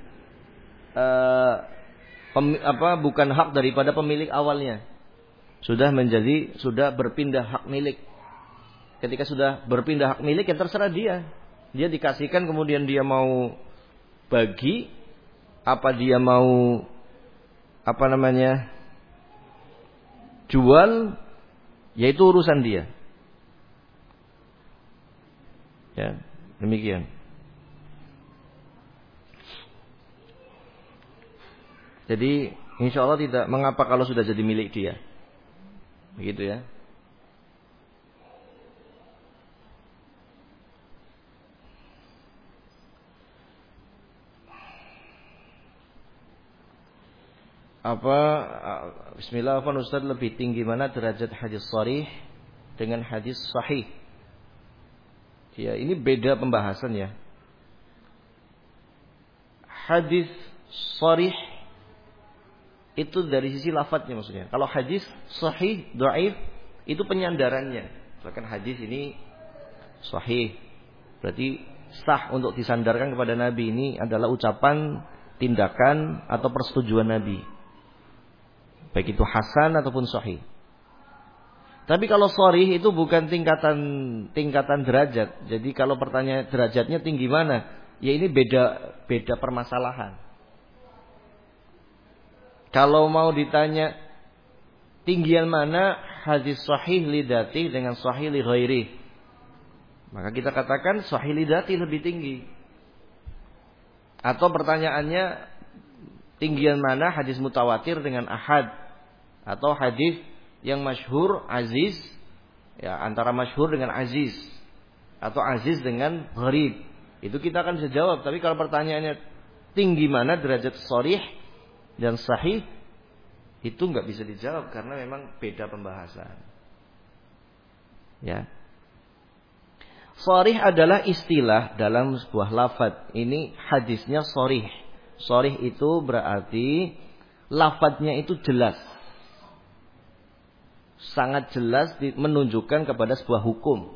bukan hak daripada pemilik awalnya. Sudah berpindah hak milik. Ketika sudah berpindah hak milik, ya terserah dia. Dia dikasihkan, kemudian dia mau bagi, apa dia mau jual, yaitu urusan dia. Ya, demikian. Jadi insya Allah tidak mengapa kalau sudah jadi milik dia. Begitu ya. Bismillah, Ustaz, lebih tinggi mana derajat hadis sharih dengan hadis sahih? Ya, ini beda pembahasan ya. Hadis sharih itu dari sisi lafadznya maksudnya. Kalau hadis sahih, dhaif itu penyandarannya. Misalkan hadis ini sahih, berarti sah untuk disandarkan kepada Nabi. Ini adalah ucapan, tindakan atau persetujuan Nabi. Baik itu hasan ataupun sahih. Tapi kalau sharih itu bukan tingkatan derajat. Jadi kalau pertanyaan derajatnya tinggi mana? Ya ini beda permasalahan. Kalau mau ditanya tinggian mana hadis sahih lidati dengan sahih li ghairi, maka kita katakan sahih lidati lebih tinggi. Atau pertanyaannya tinggian mana hadis mutawatir dengan ahad, atau hadis yang masyhur aziz, ya antara masyhur dengan aziz, atau aziz dengan gharib. Itu kita akan bisa jawab. Tapi kalau pertanyaannya tinggi mana derajat sharih dan sahih, itu nggak bisa dijawab karena memang beda pembahasan. Ya. Sharih adalah istilah dalam sebuah lafadz. Ini hadisnya sharih. Sharih itu berarti lafadznya itu jelas. Sangat jelas menunjukkan kepada sebuah hukum.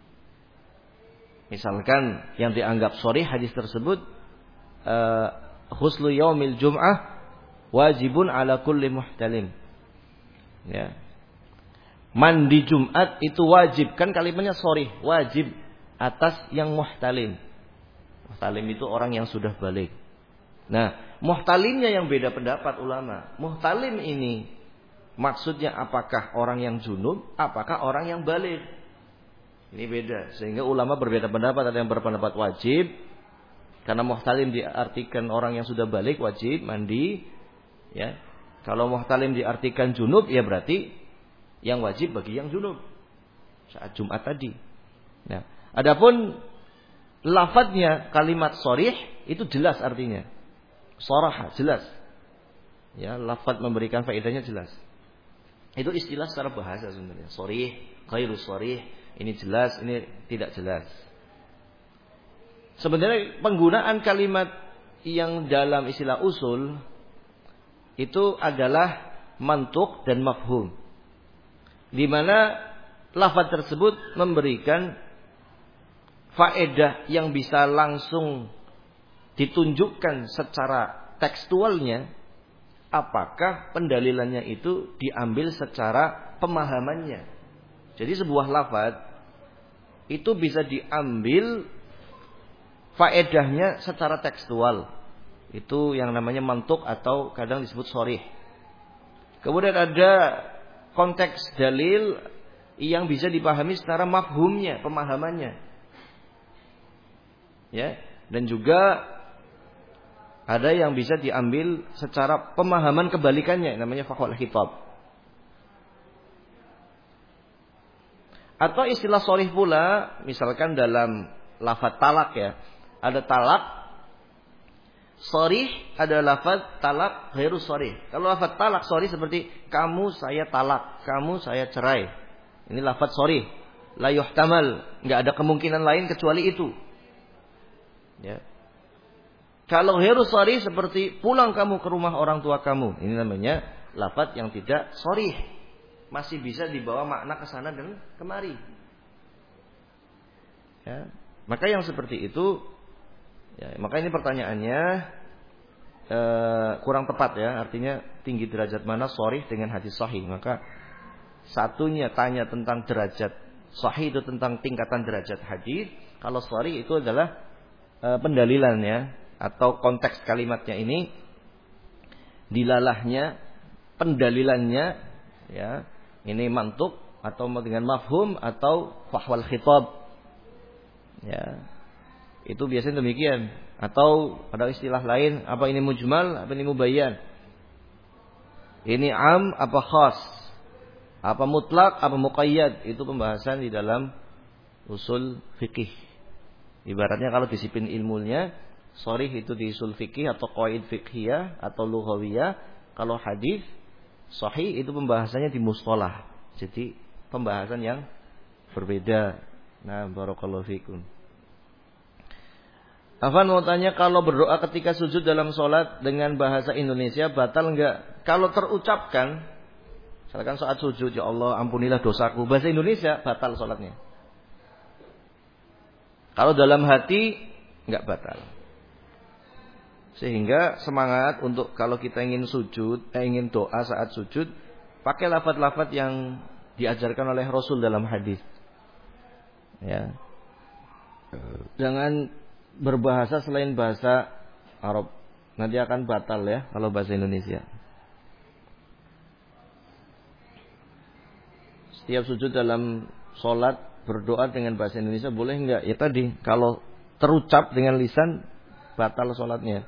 Misalkan yang dianggap sharih hadis tersebut, ghuslu yaumil jum'ah wajibun ala kulli muhtalim. Ya. Mandi Jumat itu wajib, kan kalimatnya sharih, wajib atas yang muhtalim. Muhtalim itu orang yang sudah balik. Nah, muhtalimnya yang beda pendapat ulama. Muhtalim ini maksudnya apakah orang yang junub, apakah orang yang balik? Ini beda. Sehingga ulama berbeda pendapat. Ada yang berpendapat wajib, karena muhtalim diartikan orang yang sudah balik wajib mandi. Ya, kalau muhtalim diartikan junub, ya berarti yang wajib bagi yang junub saat Jumat tadi. Nah, adapun lafadznya kalimat sharih itu jelas artinya. Sharah jelas. Ya, lafadz memberikan faedahnya jelas. Itu istilah secara bahasa sebenarnya. Sharih, ghairu sharih, ini jelas, ini tidak jelas. Sebenarnya penggunaan kalimat yang dalam istilah usul itu adalah mantuk dan mafhum. Di mana lafadz tersebut memberikan faedah yang bisa langsung ditunjukkan secara tekstualnya, apakah pendalilannya itu diambil secara pemahamannya. Jadi sebuah lafaz itu bisa diambil faedahnya secara tekstual. Itu yang namanya mantuk atau kadang disebut sharih. Kemudian ada konteks dalil yang bisa dipahami secara mafhumnya, pemahamannya. Ya, dan juga ada yang bisa diambil secara pemahaman kebalikannya, namanya fakhul khitab. Atau istilah sharih pula, misalkan dalam lafaz talak ya. Ada talak, sharih ada lafaz talak ghairu sharih. Kalau lafaz talak sharih seperti kamu saya talak, kamu saya cerai. Ini lafaz sharih. La yuhtamal, enggak ada kemungkinan lain kecuali itu. Ya. Kalau ghairu sharih seperti pulang kamu ke rumah orang tua kamu. Ini namanya lafaz yang tidak sharih. Masih bisa dibawa makna ke sana dan kemari. Ya. Maka yang seperti itu, ya, maka ini pertanyaannya kurang tepat ya. Artinya tinggi derajat mana sharih dengan hadis sahih. Maka satunya tanya tentang derajat sahih itu tentang tingkatan derajat hadis. Kalau sharih itu adalah pendalilan ya, atau konteks kalimatnya ini, dilalahnya, pendalilannya, ya. Ini mantuk atau dengan mafhum atau fahwal khitab. Ya. Itu biasanya demikian. Atau ada istilah lain, apa ini mujmal, apa ini mubayyan. Ini am apa khas? Apa mutlak, apa muqayyad? Itu pembahasan di dalam usul fikih. Ibaratnya kalau disiplin ilmunya, sharih itu di usul fikih atau qawaid fiqhiyah atau lughawiyah. Kalau hadis sahih itu pembahasannya di mustalah. Jadi pembahasan yang berbeda. Nah, barakallahu fikum. Afan mau tanya, kalau berdoa ketika sujud dalam sholat dengan bahasa Indonesia batal enggak? Kalau terucapkan, misalkan saat sujud, ya Allah ampunilah dosaku, bahasa Indonesia batal sholatnya. Kalau dalam hati enggak batal. Sehingga semangat untuk kalau kita ingin sujud, ingin doa saat sujud, pakai lafaz-lafaz yang diajarkan oleh Rasul dalam hadis. Ya. Jangan berbahasa selain bahasa Arab. Nanti akan batal ya kalau bahasa Indonesia. Setiap sujud dalam sholat berdoa dengan bahasa Indonesia boleh enggak? Ya tadi, kalau terucap dengan lisan batal sholatnya.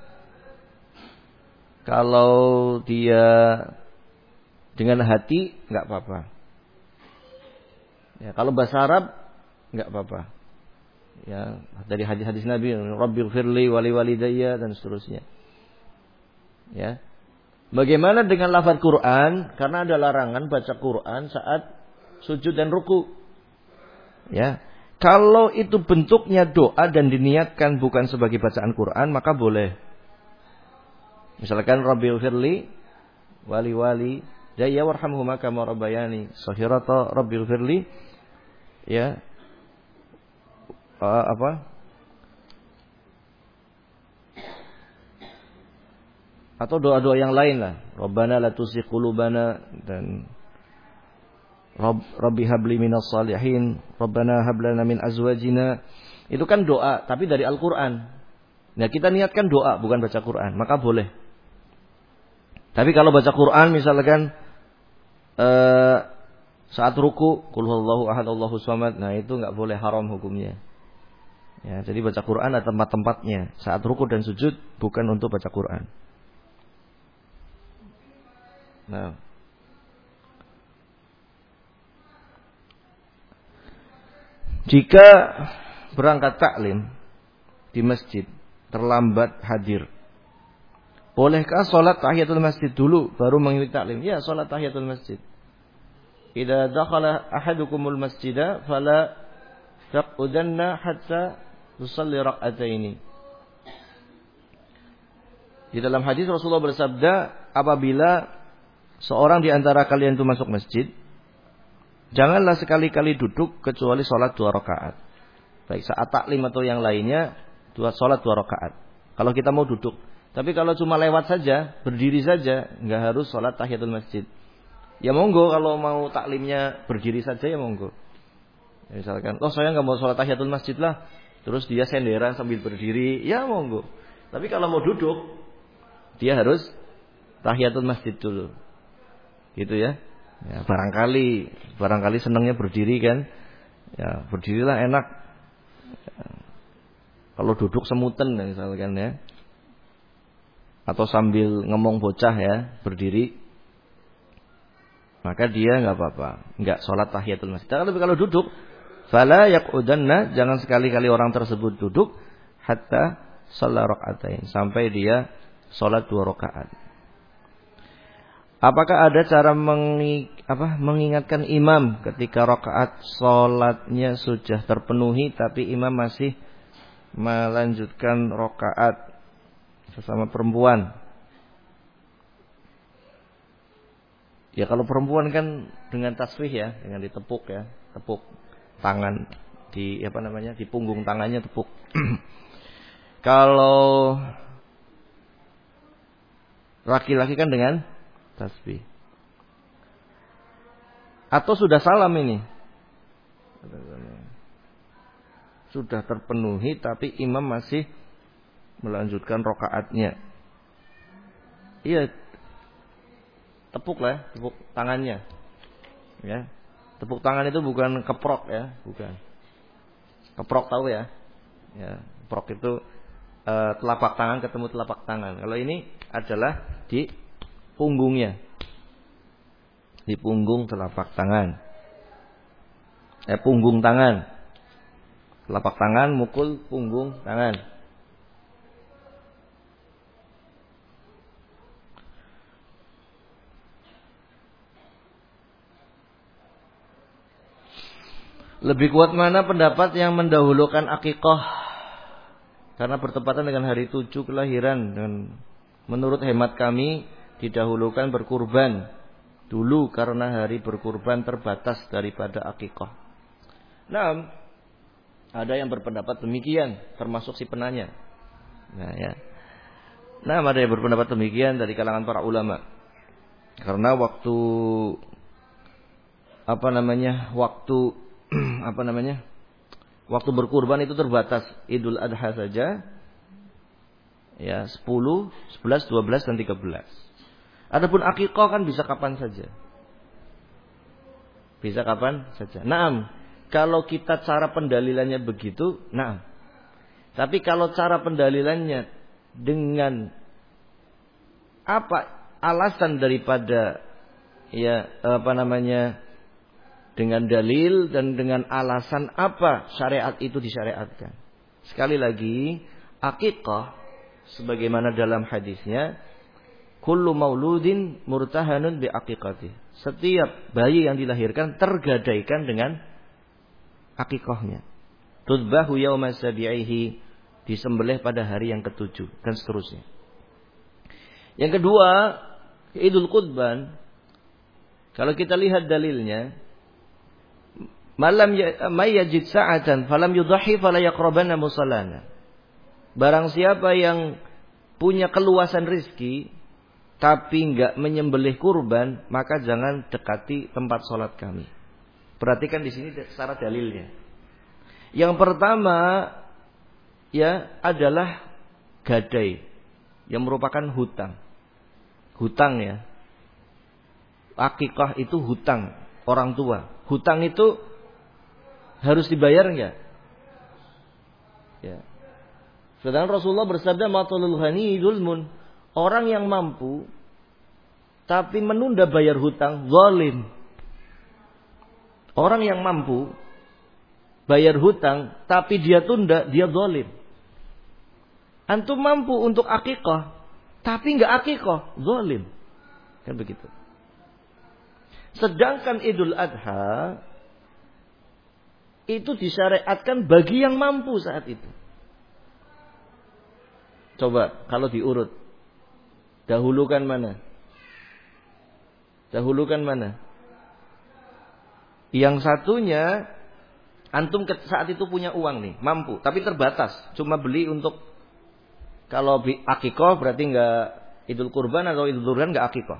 Kalau dia dengan hati enggak apa-apa. Ya, kalau bahasa Arab enggak apa-apa. Ya, dari hadis-hadis Nabi, Rabbighfirli wa liwalidayya dan seterusnya. Ya. Bagaimana dengan lafaz Quran? Karena ada larangan baca Quran saat sujud dan ruku. Ya. Kalau itu bentuknya doa dan diniatkan bukan sebagai bacaan Quran, maka boleh. Misalkan Rabbighfirli wali daya warhamhuma kama rabbayani shaghirata, Rabbighfirli ya atau doa-doa yang lain lah, Rabbana la tuzigh qulubana dan Rabbi habli minas salihin, Rabbana hab lana min azwajina. Itu kan doa tapi dari Al-Qur'an. Nah, kita niatkan doa bukan baca Quran, maka boleh. Tapi kalau baca Quran misalkan saat ruku, qul huwallahu ahad Allahu samad, nah itu enggak boleh, haram hukumnya. Ya, jadi baca Quran ada tempat-tempatnya. Saat ruku dan sujud bukan untuk baca Quran. Nah, jika berangkat taklim di masjid terlambat hadir, bolehkah sholat tahiyatul masjid dulu baru mengikuti taklim? Ya, sholat tahiyatul masjid. Idza dakhala ahadukumul masjida fala taqudanna hatta tusalli rak'ataini. Di dalam hadis Rasulullah bersabda, apabila seorang di antara kalian itu masuk masjid, janganlah sekali-kali duduk kecuali sholat 2 rakaat. Baik saat taklim atau yang lainnya, sholat 2 rakaat. Kalau kita mau duduk. Tapi kalau cuma lewat saja, berdiri saja, nggak harus sholat tahiyatul masjid. Ya monggo kalau mau taklimnya berdiri saja ya monggo. Ya, misalkan, saya nggak mau sholat tahiyatul masjid lah. Terus dia senderan sambil berdiri, ya monggo. Tapi kalau mau duduk, dia harus tahiyatul masjid dulu. Gitu ya. Ya, barangkali senangnya berdiri kan. Ya, berdirilah enak. Ya. Kalau duduk semuten misalkan ya. Atau sambil ngomong bocah ya, berdiri. Maka dia enggak apa-apa, enggak sholat tahiyatul masjid. Tapi kalau duduk, fala yaqudanna, jangan sekali-kali orang tersebut duduk hatta shalla rakaatain, sampai dia sholat 2 rakaat. Apakah ada cara mengingatkan imam ketika rakaat sholatnya sudah terpenuhi tapi imam masih melanjutkan rakaat sesama perempuan? Ya kalau perempuan kan dengan tasbih ya, dengan ditepuk ya, tepuk tangan di di punggung tangannya tepuk. Kalau laki-laki kan dengan tasbih. Atau sudah salam ini. Sudah terpenuhi tapi imam masih melanjutkan rakaatnya. Iya. Tepuk tangannya. Ya. Tepuk tangan itu bukan keprok ya, bukan. Keprok tahu ya? Ya, keprok itu telapak tangan ketemu telapak tangan. Kalau ini adalah di punggungnya. Di punggung telapak tangan. Punggung tangan. Telapak tangan mukul punggung tangan. Lebih kuat mana pendapat yang mendahulukan akikah karena bertepatan dengan hari 7 kelahiran, dan menurut hemat kami didahulukan berkurban dulu karena hari berkurban terbatas daripada akikah. Nah, ada yang berpendapat demikian termasuk si penanya. Nah, ada yang berpendapat demikian dari kalangan para ulama. Karena waktu waktu berkurban itu terbatas. Idul Adha saja ya 10, 11, 12 dan 13. Adapun akikah kan bisa kapan saja. Bisa kapan saja. Naam, kalau kita cara pendalilannya begitu, naam. Tapi kalau cara pendalilannya dengan alasan daripada dengan dalil dan dengan alasan apa syariat itu disyariatkan. Sekali lagi, akikah sebagaimana dalam hadisnya, kullu mauludin murtahanun bi aqiqatih. Setiap bayi yang dilahirkan tergadaikan dengan akikahnya. Tudbahu yauma sabi'ihi, disembelih pada hari yang ke-7 dan seterusnya. Yang kedua, Idul Qurban, kalau kita lihat dalilnya, malam yajid sa'atan falam yudhi fala yaqrabanna musallana. Barang siapa yang punya keluasan rizki tapi enggak menyembelih kurban, maka jangan dekati tempat sholat kami. Perhatikan di sini secara dalilnya. Yang pertama adalah gadai yang merupakan hutang. Hutang ya. Akikah itu hutang orang tua. Hutang itu harus dibayar enggak? Ya. Sedangkan Rasulullah bersabda, "Matalul ghani dzulmun." Orang yang mampu tapi menunda bayar hutang, zalim. Orang yang mampu bayar hutang tapi dia tunda, dia zalim. Antum mampu untuk akikah tapi enggak akikah, zalim. Kan begitu. Sedangkan Idul Adha itu disyariatkan bagi yang mampu saat itu. Coba kalau diurut, dahulukan mana? Dahulukan mana? Yang satunya, antum saat itu punya uang nih, mampu, tapi terbatas, cuma beli untuk Kalau akikoh berarti nggak idul kurban, atau idul kurban nggak akikoh.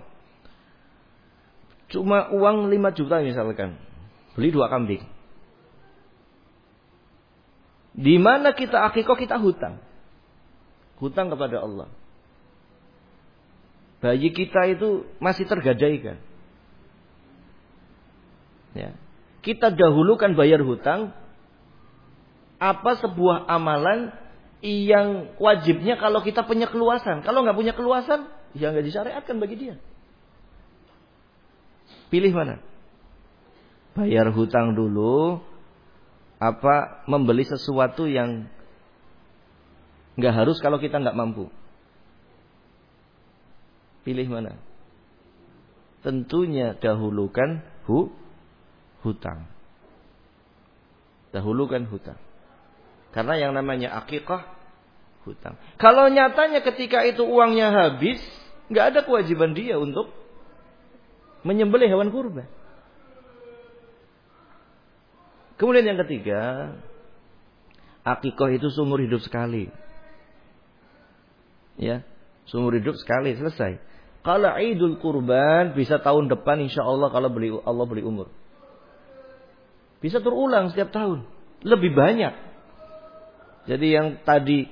Cuma uang 5 juta misalkan, beli 2 kambing. Di mana kita akikoh, kita hutang. Hutang kepada Allah. Bayi kita itu masih tergadaikan. Ya. Kita dahulukan bayar hutang. Apa sebuah amalan yang wajibnya kalau kita punya keluasan. Kalau nggak punya keluasan, ya nggak disyariatkan bagi dia. Pilih mana? Bayar hutang dulu, apa membeli sesuatu yang nggak harus kalau kita nggak mampu. Pilih mana? Tentunya dahulukan hutang. Dahulukan hutang. Karena yang namanya akikah hutang. Kalau nyatanya ketika itu uangnya habis, nggak ada kewajiban dia untuk menyembelih hewan kurban. Kemudian yang ketiga, akikah itu seumur hidup sekali. Ya, seumur hidup sekali, selesai. Kalau idul kurban bisa tahun depan insya Allah kalau Allah beli umur. Bisa terulang setiap tahun. Lebih banyak. Jadi yang tadi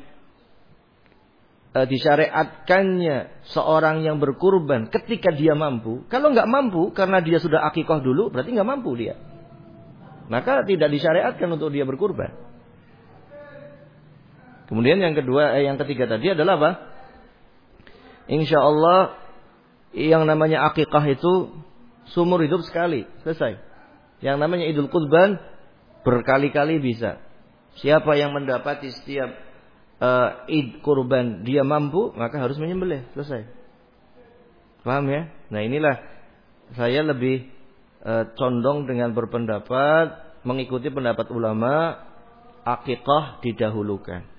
disyariatkannya seorang yang berkurban ketika dia mampu. Kalau nggak mampu karena dia sudah akikah dulu, berarti nggak mampu dia. Maka tidak disyariatkan untuk dia berkurban. Kemudian yang ketiga tadi adalah apa? Insya Allah yang namanya akikah itu seumur hidup sekali, selesai. Yang namanya idul kurban berkali-kali bisa. Siapa yang mendapati setiap id kurban dia mampu, maka harus menyembelih, selesai. Paham ya? Nah inilah saya lebih condong dengan berpendapat mengikuti pendapat ulama, akikah didahulukan.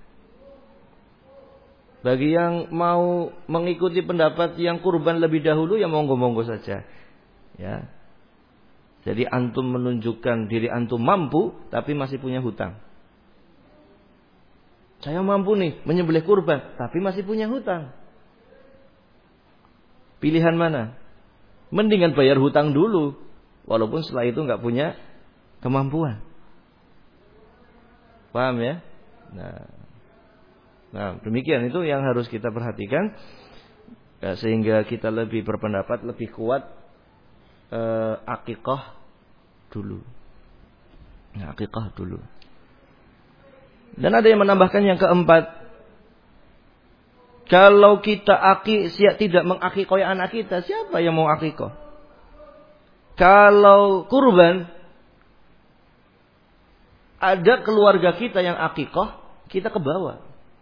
Bagi yang mau mengikuti pendapat yang kurban lebih dahulu, ya monggo-monggo saja. Ya. Jadi antum menunjukkan diri antum mampu, tapi masih punya hutang. Saya mampu nih menyembelih kurban, tapi masih punya hutang. Pilihan mana? Mendingan bayar hutang dulu, walaupun setelah itu nggak punya kemampuan. Paham ya? Nah, demikian itu yang harus kita perhatikan ya, sehingga kita lebih berpendapat lebih kuat akikah dulu. Nah, akikah dulu. Dan ada yang menambahkan yang keempat, kalau kita tidak mengakikoi anak kita, siapa yang mau akikah? Kalau kurban, ada keluarga kita yang akikah, kita ke bawah.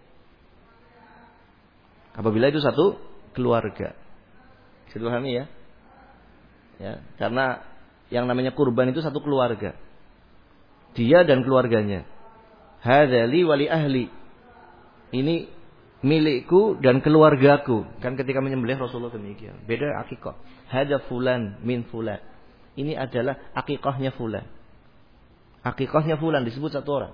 Apabila itu satu keluarga. Bisa dipahami ya? Ya, karena yang namanya kurban itu satu keluarga. Dia dan keluarganya. Hadza li wa li ahli. Ini milikku dan keluargaku. Kan ketika menyembelih Rasulullah demikian. Beda akikah. Hadza fulan min fulan. Ini adalah akikahnya fulan. Akikahnya fulan disebut satu orang.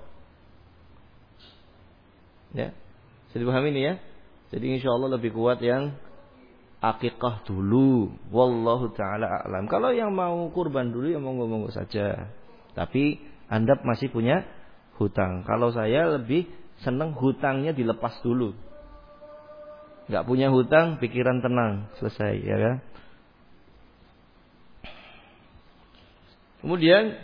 Ya. Bisa dipahami ini ya? Jadi insya Allah lebih kuat yang akikah dulu. Wallahu ta'ala a'lam. Kalau yang mau kurban dulu ya monggo-monggo saja. Tapi Anda masih punya hutang. Kalau saya lebih senang hutangnya dilepas dulu. Gak punya hutang, pikiran tenang. Selesai ya kan. Kemudian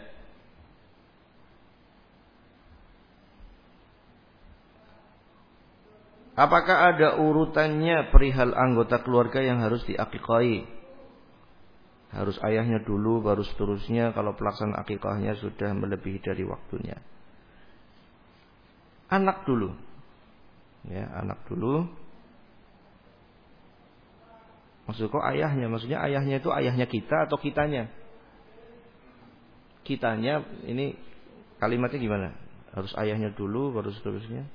apakah ada urutannya perihal anggota keluarga yang harus diakikahi? Harus ayahnya dulu baru seterusnya kalau pelaksanaan akikahnya sudah melebihi dari waktunya. Anak dulu. Ya, anak dulu. Maksudku ayahnya, maksudnya ayahnya itu ayahnya kita atau kitanya? Kitanya ini kalimatnya gimana? Harus ayahnya dulu baru seterusnya.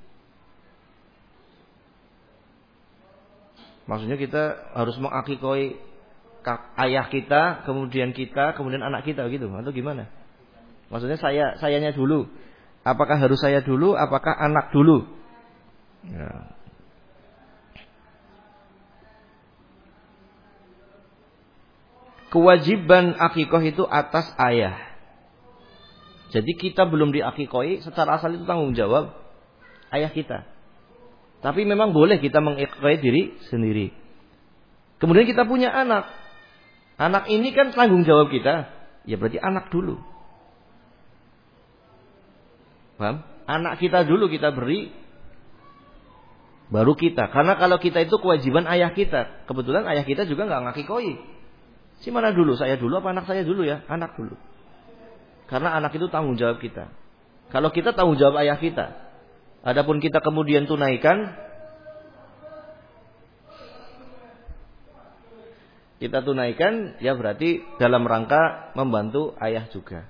Maksudnya kita harus mengakikoi ayah kita, kemudian anak kita gitu, atau gimana? Maksudnya sayanya dulu. Apakah harus saya dulu, apakah anak dulu? Ya. kewajiban akikoh itu atas ayah. Jadi kita belum diakikoi, secara asal itu tanggung jawab ayah kita. Tapi memang boleh kita mengikikoi diri sendiri. Kemudian kita punya anak. Anak ini kan tanggung jawab kita. Ya berarti anak dulu. Paham? Anak kita dulu kita beri, baru kita. Karena kalau kita itu kewajiban ayah kita. Kebetulan ayah kita juga nggak ngakikoi. Si mana dulu? Saya dulu apa anak saya dulu ya? Anak dulu. Karena anak itu tanggung jawab kita. Kalau kita tanggung jawab ayah kita. Adapun kita kemudian tunaikan. Kita tunaikan ya berarti dalam rangka membantu ayah juga.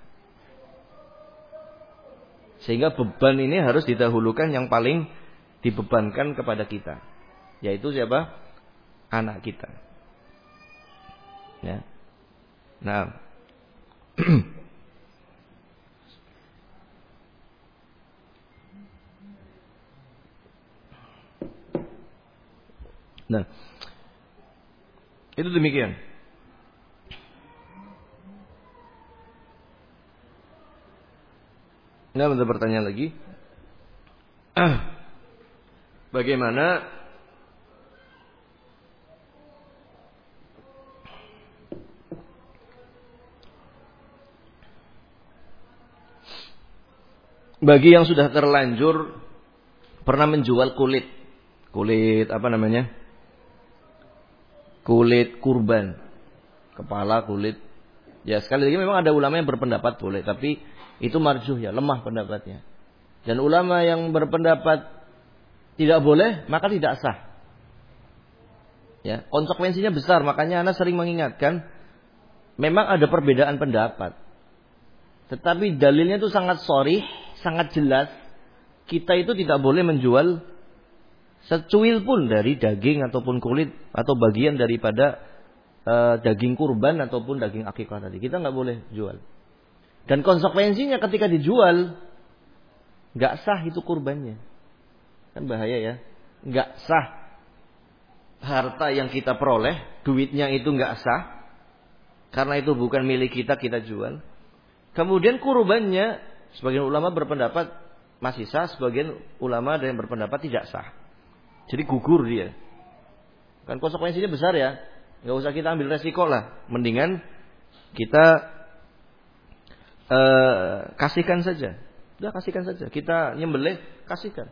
Sehingga beban ini harus didahulukan yang paling dibebankan kepada kita. Yaitu siapa? Anak kita. Ya. Nah. Nah. Itu demikian. Nah, ada pertanyaan lagi. Bagaimana bagi yang sudah terlanjur pernah menjual kulit apa namanya? Kulit kurban, kepala, kulit. Ya sekali lagi memang ada ulama yang berpendapat boleh, tapi itu marjuh ya, lemah pendapatnya. Dan ulama yang berpendapat tidak boleh, maka tidak sah. Ya, konsekuensinya besar, makanya Anda sering mengingatkan, memang ada perbedaan pendapat. Tetapi dalilnya itu sangat sharih, sangat jelas. Kita itu tidak boleh menjual secuil pun dari daging ataupun kulit atau bagian daripada daging kurban ataupun daging akikah tadi. Kita nggak boleh jual. Dan konsekuensinya ketika dijual nggak sah itu kurbannya. Kan bahaya ya. Nggak sah harta yang kita peroleh, duitnya itu nggak sah. Karena itu bukan milik kita, kita jual. Kemudian kurbannya sebagian ulama berpendapat masih sah, sebagian ulama ada yang berpendapat tidak sah. Jadi gugur dia. Kan konsekuensinya besar ya. Nggak usah kita ambil resiko lah. Mendingan kita kasihkan saja. Udah kasihkan saja. Kita nyembelih, kasihkan.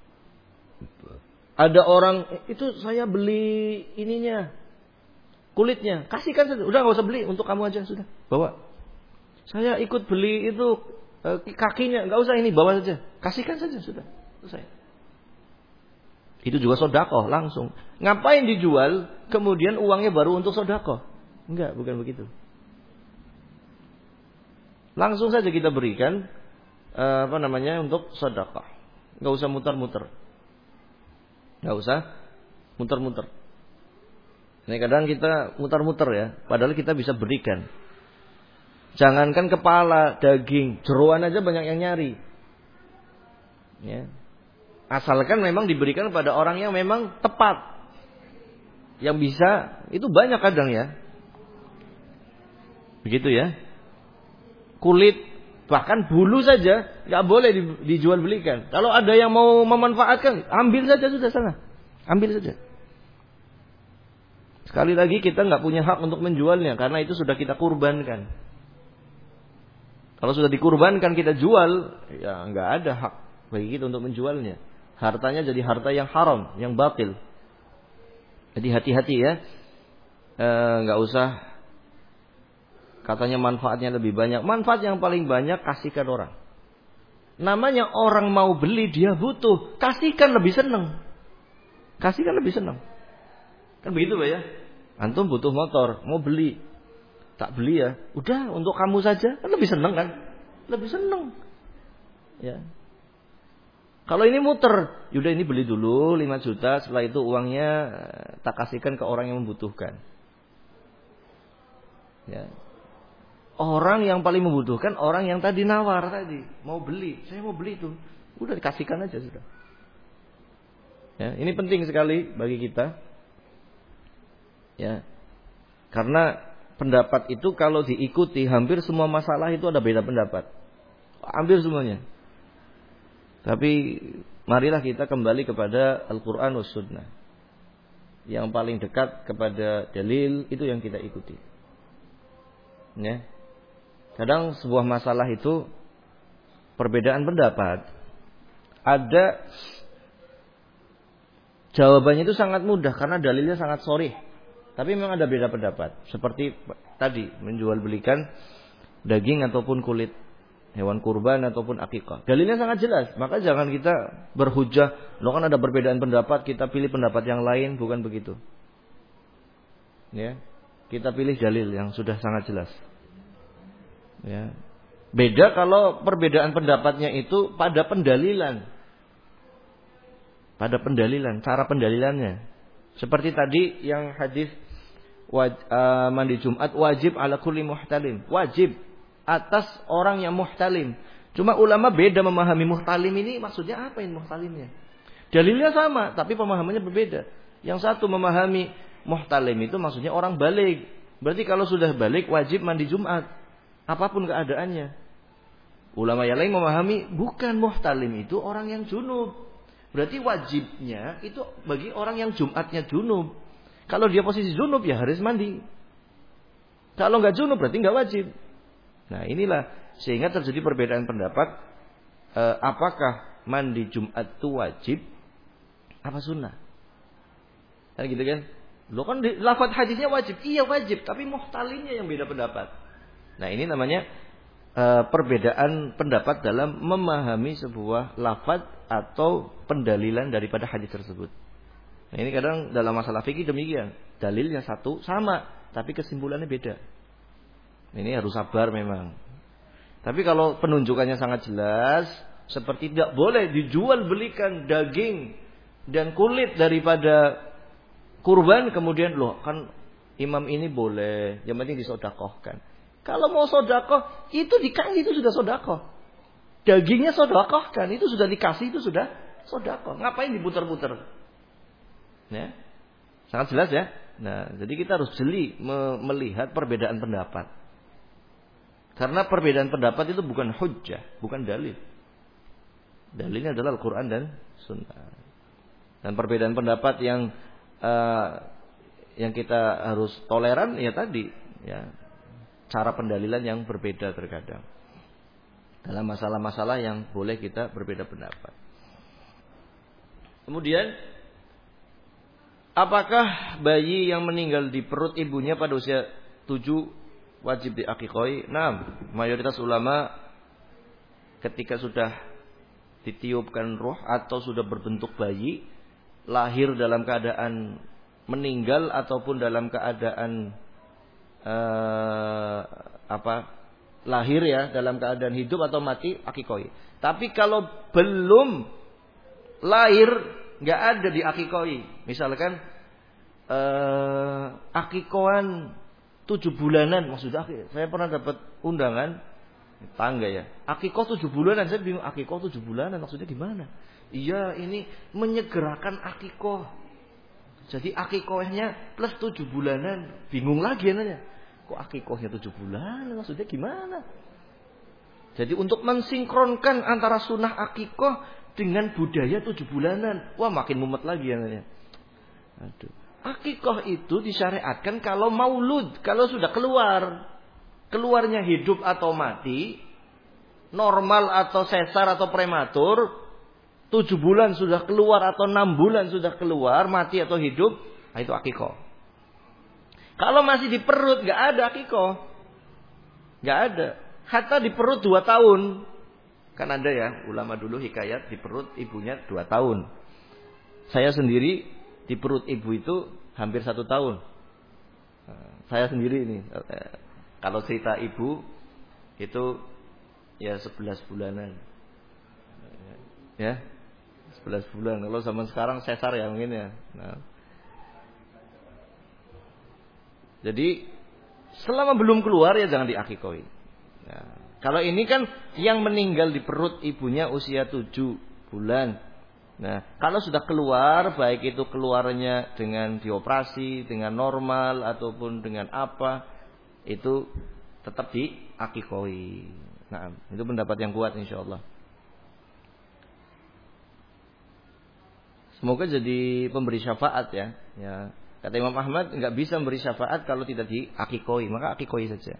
Ada orang itu saya beli ininya, kulitnya, kasihkan saja. Udah nggak usah beli, untuk kamu aja sudah. Bawa. Saya ikut beli itu kakinya, nggak usah ini, bawa saja. Kasihkan saja sudah. Selesai. Itu juga sedekah langsung. Ngapain dijual, kemudian uangnya baru untuk sedekah? Enggak, bukan begitu. Langsung saja kita berikan untuk sedekah. Enggak usah muter-muter. Enggak usah muter-muter. Ini kadang kita muter-muter ya, padahal kita bisa berikan. Jangankan kepala, daging, jeroan aja banyak yang nyari. Ya. Asalkan memang diberikan pada orang yang memang tepat. Yang bisa, itu banyak kadang ya. Begitu ya. Kulit, bahkan bulu saja nggak boleh dijual belikan. Kalau ada yang mau memanfaatkan, ambil saja sudah sana. Ambil saja. Sekali lagi kita nggak punya hak untuk menjualnya, karena itu sudah kita kurbankan. Kalau sudah dikurbankan kita jual, ya nggak ada hak bagi kita untuk menjualnya. Hartanya jadi harta yang haram, yang batil. Jadi hati-hati ya, nggak usah katanya manfaatnya lebih banyak. Manfaat yang paling banyak kasihkan orang. Namanya orang mau beli dia butuh, kasihkan lebih seneng. Kasihkan lebih seneng. Kan begitu Pak ya? Antum butuh motor, mau beli, tak beli ya? Udah untuk kamu saja, kan lebih seneng kan? Lebih seneng. Ya. Kalau ini muter, yaudah ini beli dulu 5 juta, setelah itu uangnya tak kasihkan ke orang yang membutuhkan. Ya. Orang yang paling membutuhkan orang yang tadi nawar tadi, mau beli, saya mau beli itu, udah dikasihkan aja sudah. Ya, ini penting sekali bagi kita. Ya. Karena pendapat itu kalau diikuti hampir semua masalah itu ada beda pendapat. Hampir semuanya. Tapi marilah kita kembali kepada Al-Quran was Sunnah. Yang paling dekat kepada dalil itu yang kita ikuti. Ya. Kadang sebuah masalah itu perbedaan pendapat. Ada jawabannya itu sangat mudah karena dalilnya sangat sharih. Tapi memang ada beda pendapat. Seperti tadi menjual belikan daging ataupun kulit hewan kurban ataupun akikah. Dalilnya sangat jelas. Maka jangan kita berhujah, lo kan ada perbedaan pendapat, kita pilih pendapat yang lain, bukan begitu. Ya. Kita pilih dalil yang sudah sangat jelas. Ya. Beda kalau perbedaan pendapatnya itu pada pendalilan. Pada pendalilan, cara pendalilannya. Seperti tadi yang hadis mandi Jumat wajib ala kulli muhtalim. Wajib atas orang yang muhtalim. Cuma ulama beda memahami muhtalim ini maksudnya apa ini muhtalimnya. Dalilnya sama tapi pemahamannya berbeda. Yang satu memahami muhtalim itu maksudnya orang balik. Berarti kalau sudah balik wajib mandi Jumat. Apapun keadaannya. Ulama yang lain memahami bukan muhtalim itu orang yang junub. Berarti wajibnya itu bagi orang yang Jumatnya junub. Kalau dia posisi junub ya harus mandi. Kalau nggak junub berarti nggak wajib. Nah inilah sehingga terjadi perbedaan pendapat. Apakah mandi Jumat itu wajib? Apa sunnah? Kan gitu kan? Lo kan lafaz hadisnya wajib. Iya wajib. Tapi muhtalimnya yang beda pendapat. Nah ini namanya perbedaan pendapat dalam memahami sebuah lafaz atau pendalilan daripada hadis tersebut. Nah ini kadang dalam masalah fikih demikian. Dalilnya satu sama, tapi kesimpulannya beda. Ini harus sabar memang. Tapi kalau penunjukannya sangat jelas, seperti tidak boleh dijual belikan daging dan kulit daripada kurban, kemudian loh kan imam ini boleh, yang penting disodakohkan. Kalau mau sodakoh, itu dikasih itu sudah sodakoh. Dagingnya sodakohkan, itu sudah dikasih, itu sudah sodakoh. Ngapain diputar-putar? Ya, sangat jelas ya. Nah, jadi kita harus jeli melihat perbedaan pendapat. Karena perbedaan pendapat itu bukan hujjah, bukan dalil. Dalilnya adalah Al-Quran dan Sunnah. Dan perbedaan pendapat yang kita harus toleran ya tadi, ya. Cara pendalilan yang berbeda terkadang dalam masalah-masalah yang boleh kita berbeda pendapat. Kemudian, apakah bayi yang meninggal di perut ibunya pada usia 7 wajib diakikoi? Nah, mayoritas ulama ketika sudah ditiupkan roh atau sudah berbentuk bayi, lahir dalam keadaan meninggal ataupun dalam keadaan lahir ya dalam keadaan hidup atau mati akikoi. Tapi kalau belum lahir nggak ada di akikoi. Misalkan akikoan 7 bulanan maksudnya. Saya pernah dapat undangan tangga ya. Akikoh 7 bulanan, saya bingung akikoh 7 bulanan maksudnya gimana? Iya ini menyegerakan akikoh. Jadi akikohnya plus 7 bulanan, bingung lagi nanya. Kok akikohnya 7 bulan? Maksudnya gimana? Jadi untuk mensinkronkan antara sunnah akikoh dengan budaya 7 bulanan. Wah makin mumet lagi ya. Aduh. Akikoh itu disyariatkan kalau maulud. Kalau sudah keluar. Keluarnya hidup atau mati. Normal atau sesar atau prematur. 7 bulan sudah keluar atau 6 bulan sudah keluar. Mati atau hidup. Nah, itu akikoh. Kalau masih di perut gak ada akikoh. Gak ada. Hatta di perut 2 tahun. Kan ada ya ulama dulu hikayat di perut ibunya 2 tahun. Saya sendiri di perut ibu itu hampir 1 tahun. Saya sendiri ini. Kalau cerita ibu itu ya 11 bulanan. Ya 11 bulan. Kalau zaman sekarang sesar ya mungkin ya. Nah. Jadi selama belum keluar ya jangan diakikoi. Nah, kalau ini kan yang meninggal di perut ibunya usia 7 bulan. Nah, kalau sudah keluar, baik itu keluarnya dengan dioperasi, dengan normal ataupun dengan apa, itu tetap diakikoi. Nah, itu pendapat yang kuat insyaallah. Semoga jadi pemberi syafaat ya. Ya. Kata Imam Ahmad enggak bisa memberi syafaat kalau tidak diakikoi, maka akikoi saja.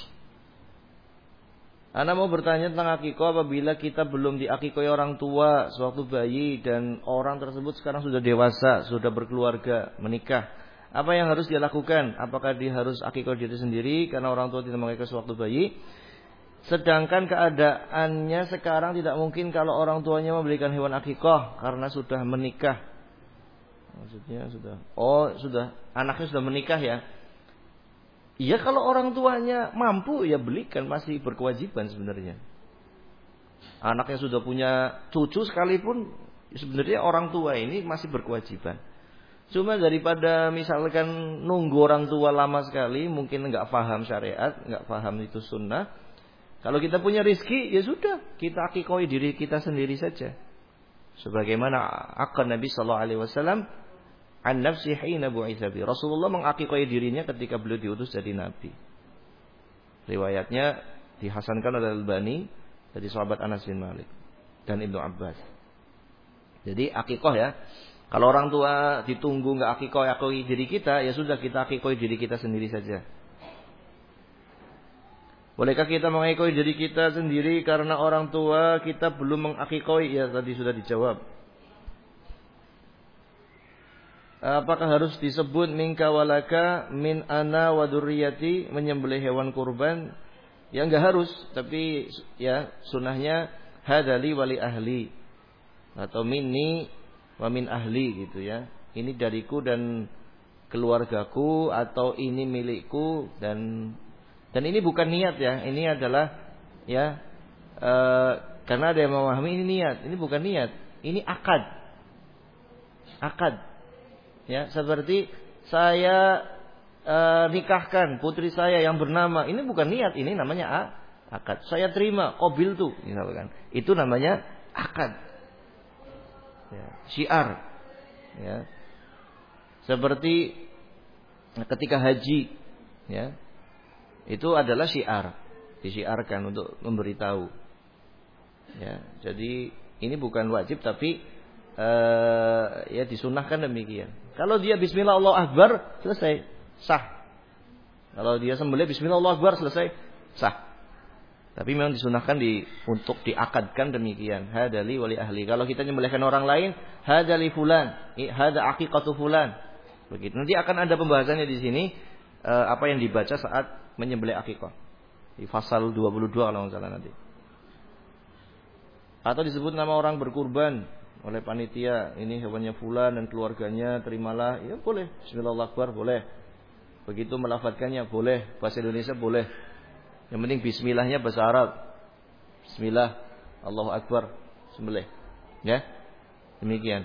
Ana mau bertanya tentang akikoh apabila kita belum diakikoi orang tua sewaktu bayi dan orang tersebut sekarang sudah dewasa, sudah berkeluarga, menikah. Apa yang harus dia lakukan? Apakah dia harus akikoh diri sendiri karena orang tua tidak mengakikoi sewaktu bayi? Sedangkan keadaannya sekarang tidak mungkin kalau orang tuanya memberikan hewan akikoh karena sudah menikah. Maksudnya sudah anaknya sudah menikah ya. Iya kalau orang tuanya mampu ya belikan, masih berkewajiban sebenarnya. Anaknya sudah punya cucu sekalipun sebenarnya orang tua ini masih berkewajiban. Cuma daripada misalkan nunggu orang tua lama sekali, mungkin nggak paham syariat, nggak paham itu sunnah. Kalau kita punya rizki ya sudah, kita akikoi diri kita sendiri saja. Sebagaimana akad Nabi sallallahu alaihi wasallam an nafsi hina bu'itsa bi. Rasulullah mengakikoi dirinya ketika beliau diutus jadi nabi. Riwayatnya dihasankan oleh Al-Albani dari sahabat Anas bin Malik dan Ibnu Abbas. Jadi akikoh ya. Kalau orang tua ditunggu enggak akikoi diri kita, ya sudah kita akikoi diri kita sendiri saja. Bolehkah kita mengakikoi diri kita sendiri karena orang tua kita belum mengakikoi? Ya tadi sudah dijawab. Apakah harus disebut minka walaka min ana wa dzurriyyati, menyembelih hewan kurban? Ya enggak harus, tapi ya sunahnya hadali wali ahli atau minni wa min ahli gitu ya. Ini dariku dan keluargaku atau ini milikku dan ini bukan niat ya. Ini adalah ya karena ada yang memahami ini niat. Ini bukan niat. Ini akad. Akad. Ya, seperti saya nikahkan putri saya yang bernama, ini bukan niat, ini namanya akad. Saya terima qabil tuh misalkan. Itu namanya akad. Ya, syiar. Ya. Seperti ketika haji, ya. Itu adalah syiar. Disiarkan untuk memberitahu. Ya, jadi ini bukan wajib tapi ya disunahkan demikian. Kalau dia bismillah Allahu akbar selesai, sah. Kalau dia sembelih bismillah Allahu akbar selesai, sah. Tapi memang disunahkan untuk diakadkan demikian. Hadali wali ahli. Kalau kita menyembelihkan orang lain, hadali fulan, hada aqiqatu fulan. Begitu. Nanti akan ada pembahasannya di sini apa yang dibaca saat menyembelih aqiqah. Di pasal 22 kalau enggak salah nanti. Atau disebut nama orang berkurban oleh panitia, ini hewannya fulan dan keluarganya, terimalah, ya boleh. Bismillahirrahmanirrahim boleh. Begitu melafadzkannya boleh, bahasa Indonesia boleh. Yang penting bismillahnya bahasa Arab. Bismillah, Allahu Akbar, sembelih. Ya. Demikian.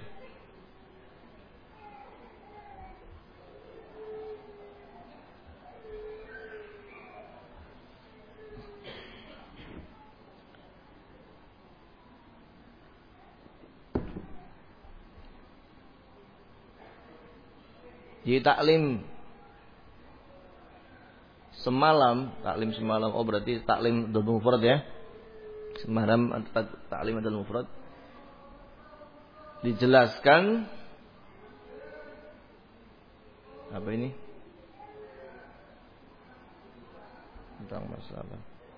Di taklim semalam, oh berarti taklim Adul Mufrad ya. Semalam taklim Adul Mufrad dijelaskan apa ini? Tentang masalah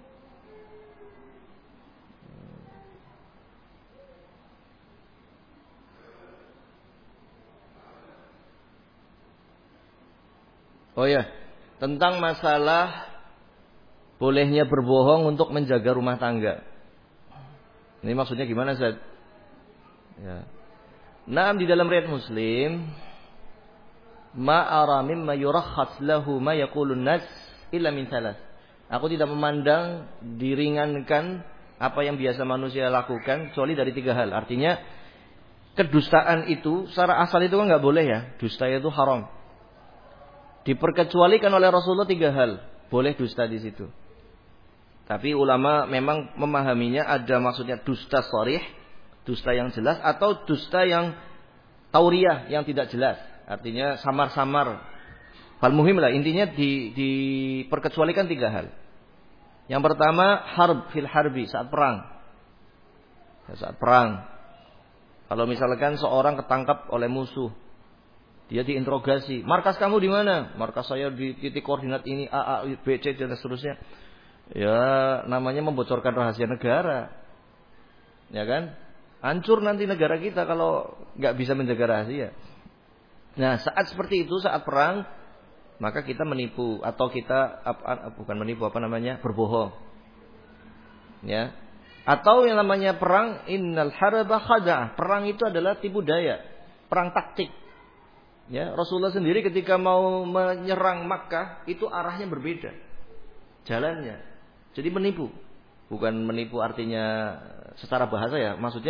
oh ya, tentang masalah bolehnya berbohong untuk menjaga rumah tangga. Ini maksudnya gimana, Ustaz? Ya. Nah, di dalam riwayat Muslim, ma ara mimma yurakhas lahu ma yaqulun nas illa min thalath. Aku tidak memandang diringankan apa yang biasa manusia lakukan kecuali dari 3 hal. Artinya kedustaan itu secara asal itu kan enggak boleh ya. Dusta itu haram. Diperkecualikan oleh Rasulullah 3 hal. Boleh dusta di situ. Tapi ulama memang memahaminya ada maksudnya dusta sharih, dusta yang jelas, atau dusta yang tauriyah, yang tidak jelas. Artinya samar-samar. Fal muhim lah, intinya diperkecualikan 3 hal. Yang pertama, harb fil harbi, saat perang. Ya, saat perang. Kalau misalkan seorang ketangkap oleh musuh, dia diinterogasi, markas kamu di mana? Markas saya di titik koordinat ini, A, B, C, dan seterusnya. Ya, namanya membocorkan rahasia negara. Ya kan? Hancur nanti negara kita kalau nggak bisa menjaga rahasia. Nah, saat seperti itu, saat perang, maka kita menipu atau kita bukan menipu, berbohong. Ya. Atau yang namanya perang, innal harba khada'ah. Perang itu adalah tipu daya, perang taktik. Ya, Rasulullah sendiri ketika mau menyerang Makkah itu arahnya berbeda, jalannya. Jadi menipu, bukan menipu artinya secara bahasa ya, maksudnya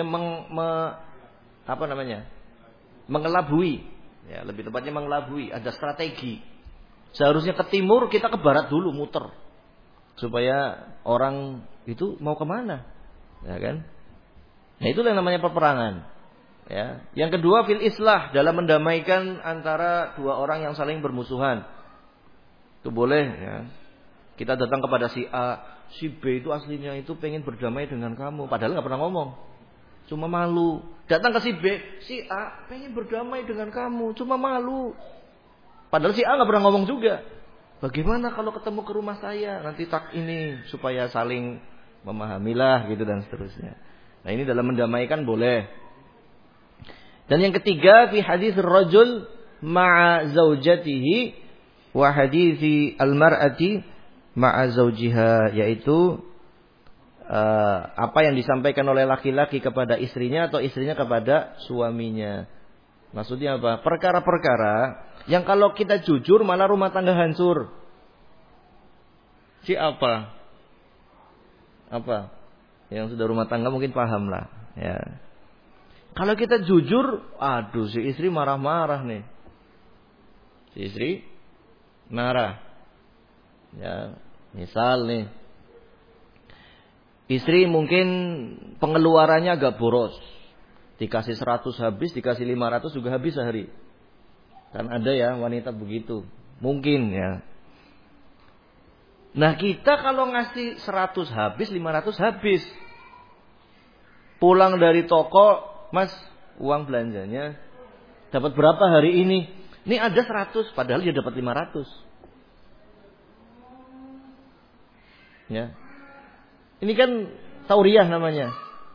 mengelabui. Ya, lebih tepatnya mengelabui. Ada strategi. Seharusnya ke timur, kita ke barat dulu muter, supaya orang itu mau kemana, ya kan? Nah, itulah yang namanya peperangan. Ya. Yang kedua, fil islah, dalam mendamaikan antara 2 orang yang saling bermusuhan. Itu boleh ya. Kita datang kepada si A, si B itu aslinya itu pengen berdamai dengan kamu, padahal nggak pernah ngomong, cuma malu. Datang ke si B, si A pengen berdamai dengan kamu, cuma malu, padahal si A nggak pernah ngomong juga. Bagaimana kalau ketemu ke rumah saya, nanti tak ini, supaya saling memahamilah gitu dan seterusnya. Nah, ini dalam mendamaikan boleh. Dan yang ketiga, fi hadis rajul ma'a zaujatihi wa hadisi al-mar'ati ma'a zaujiha, yaitu apa yang disampaikan oleh laki-laki kepada istrinya atau istrinya kepada suaminya. Maksudnya apa? Perkara-perkara yang kalau kita jujur malah rumah tangga hancur. Siapa? Apa? Yang sudah rumah tangga mungkin paham lah, ya. Kalau kita jujur, aduh si istri marah-marah nih. Si istri marah. Ya, misal nih. Istri mungkin pengeluarannya agak boros. Dikasih 100 habis, dikasih 500 juga habis sehari. Kan ada ya wanita begitu. Mungkin ya. Nah, kita kalau ngasih 100 habis, 500 habis. Pulang dari toko, Mas, uang belanjanya dapat berapa hari ini? Ini ada 100, padahal dia dapat 500. Ya. Ini kan tauriah namanya.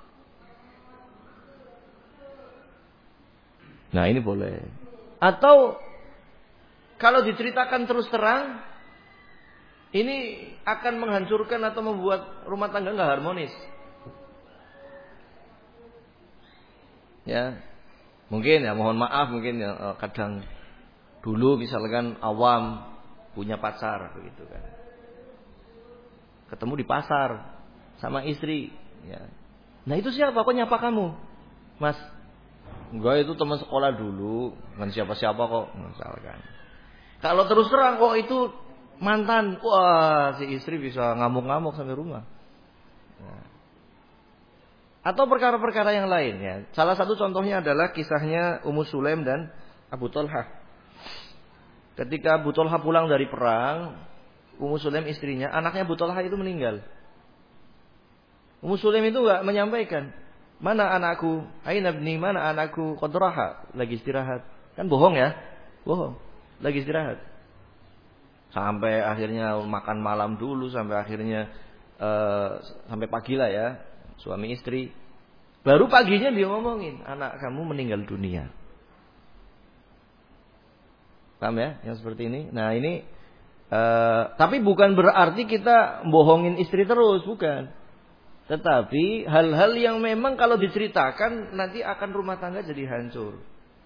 Nah, ini boleh. Atau kalau diceritakan terus terang, ini akan menghancurkan atau membuat rumah tangga nggak harmonis. Ya, mungkin ya, mohon maaf, mungkin ya, kadang dulu misalkan awam punya pacar begitu kan, ketemu di pasar sama istri, ya. Nah, itu siapa? Kok nyapa kamu, Mas? Enggak, itu teman sekolah dulu, bukan siapa-siapa kok, misalkan. Kalau terus terang, kok itu mantan, wah, si istri bisa ngamuk-ngamuk sampai rumah. Ya. Atau perkara-perkara yang lain ya. Salah satu contohnya adalah kisahnya Ummu Sulaim dan Abu Thalhah. Ketika Abu Thalhah pulang dari perang, Ummu Sulaim istrinya, anaknya Abu Thalhah itu meninggal. Ummu Sulaim itu enggak menyampaikan, "Mana anakku? Aina ibni? Mana anakku? Qad raha." Lagi istirahat. Kan bohong ya? Bohong. Lagi istirahat. Sampai akhirnya makan malam dulu, sampai akhirnya sampai pagi lah ya. Suami istri. Baru paginya dia ngomongin, anak kamu meninggal dunia. Paham ya? Yang seperti ini. Nah, ini tapi bukan berarti kita bohongin istri terus, bukan. Tetapi hal-hal yang memang kalau diceritakan nanti akan rumah tangga jadi hancur.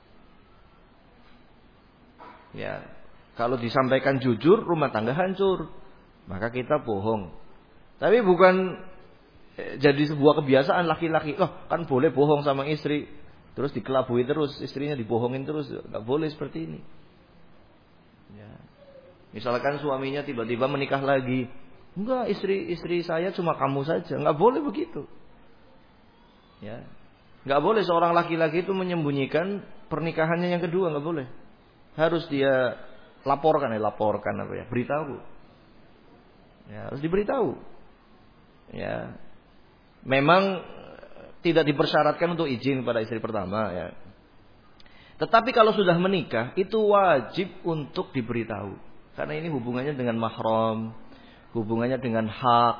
Ya, kalau disampaikan jujur rumah tangga hancur, maka kita bohong. Tapi bukan jadi sebuah kebiasaan laki-laki, kan boleh bohong sama istri, terus dikelabui terus, istrinya dibohongin terus, nggak boleh seperti ini. Ya. Misalkan suaminya tiba-tiba menikah lagi, enggak, istri saya cuma kamu saja, nggak boleh begitu. Ya, nggak boleh seorang laki-laki itu menyembunyikan pernikahannya yang kedua, nggak boleh. Harus dia laporkan apa ya? Beritahu. Ya, harus diberitahu. Ya. Memang tidak dipersyaratkan untuk izin pada istri pertama ya. Tetapi kalau sudah menikah itu wajib untuk diberitahu. Karena ini hubungannya dengan mahram, hubungannya dengan hak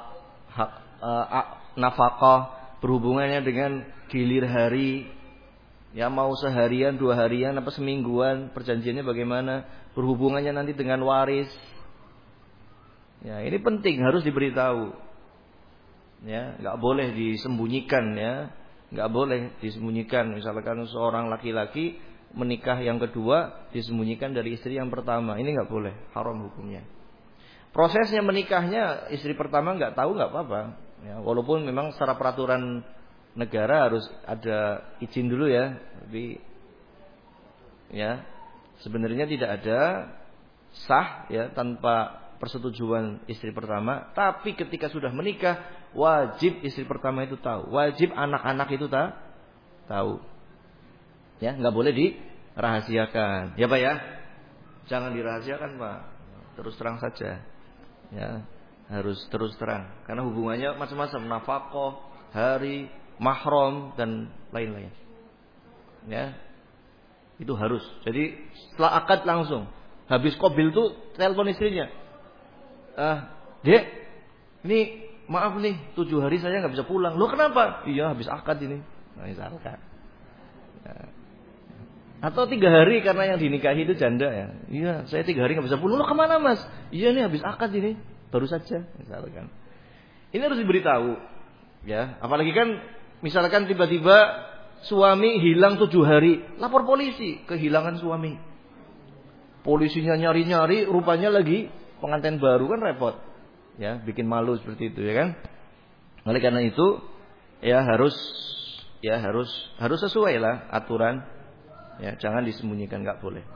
nafkah, berhubungannya dengan gilir hari. Ya mau seharian, 2 harian, apa semingguan, perjanjiannya bagaimana, berhubungannya nanti dengan waris. Ya, ini penting harus diberitahu. Ya, enggak boleh disembunyikan ya. Enggak boleh disembunyikan. Misalkan seorang laki-laki menikah yang kedua disembunyikan dari istri yang pertama. Ini enggak boleh, haram hukumnya. Prosesnya menikahnya istri pertama enggak tahu enggak apa-apa. Ya, walaupun memang secara peraturan negara harus ada izin dulu ya, tapi ya sebenarnya tidak ada sah ya tanpa persetujuan istri pertama. Tapi ketika sudah menikah wajib istri pertama itu tahu, wajib anak-anak itu tahu. Ya, nggak boleh dirahasiakan. Ya Pak ya, jangan dirahasiakan Pak, terus terang saja. Ya, harus terus terang karena hubungannya macam-macam, nafkah, hari, mahram dan lain-lain. Ya. Itu harus. Jadi setelah akad langsung. Habis qabil tuh telepon istrinya. Dek, ini maaf nih 7 hari saya enggak bisa pulang. Loh kenapa? Iya, habis akad ini. Nah, misalkan. Ya. Atau 3 hari karena yang dinikahi itu janda ya. Iya, saya 3 hari enggak bisa pulang. Loh kemana Mas? Iya nih habis akad ini. Baru saja, misalkan. Ini harus diberitahu. Ya, apalagi kan misalkan tiba-tiba suami hilang 7 hari, lapor polisi kehilangan suami. Polisinya nyari-nyari, rupanya lagi pengantin baru, kan repot. Ya, bikin malu seperti itu ya kan. Oleh karena itu, ya harus sesuai lah aturan. Ya, jangan disembunyikan, enggak boleh.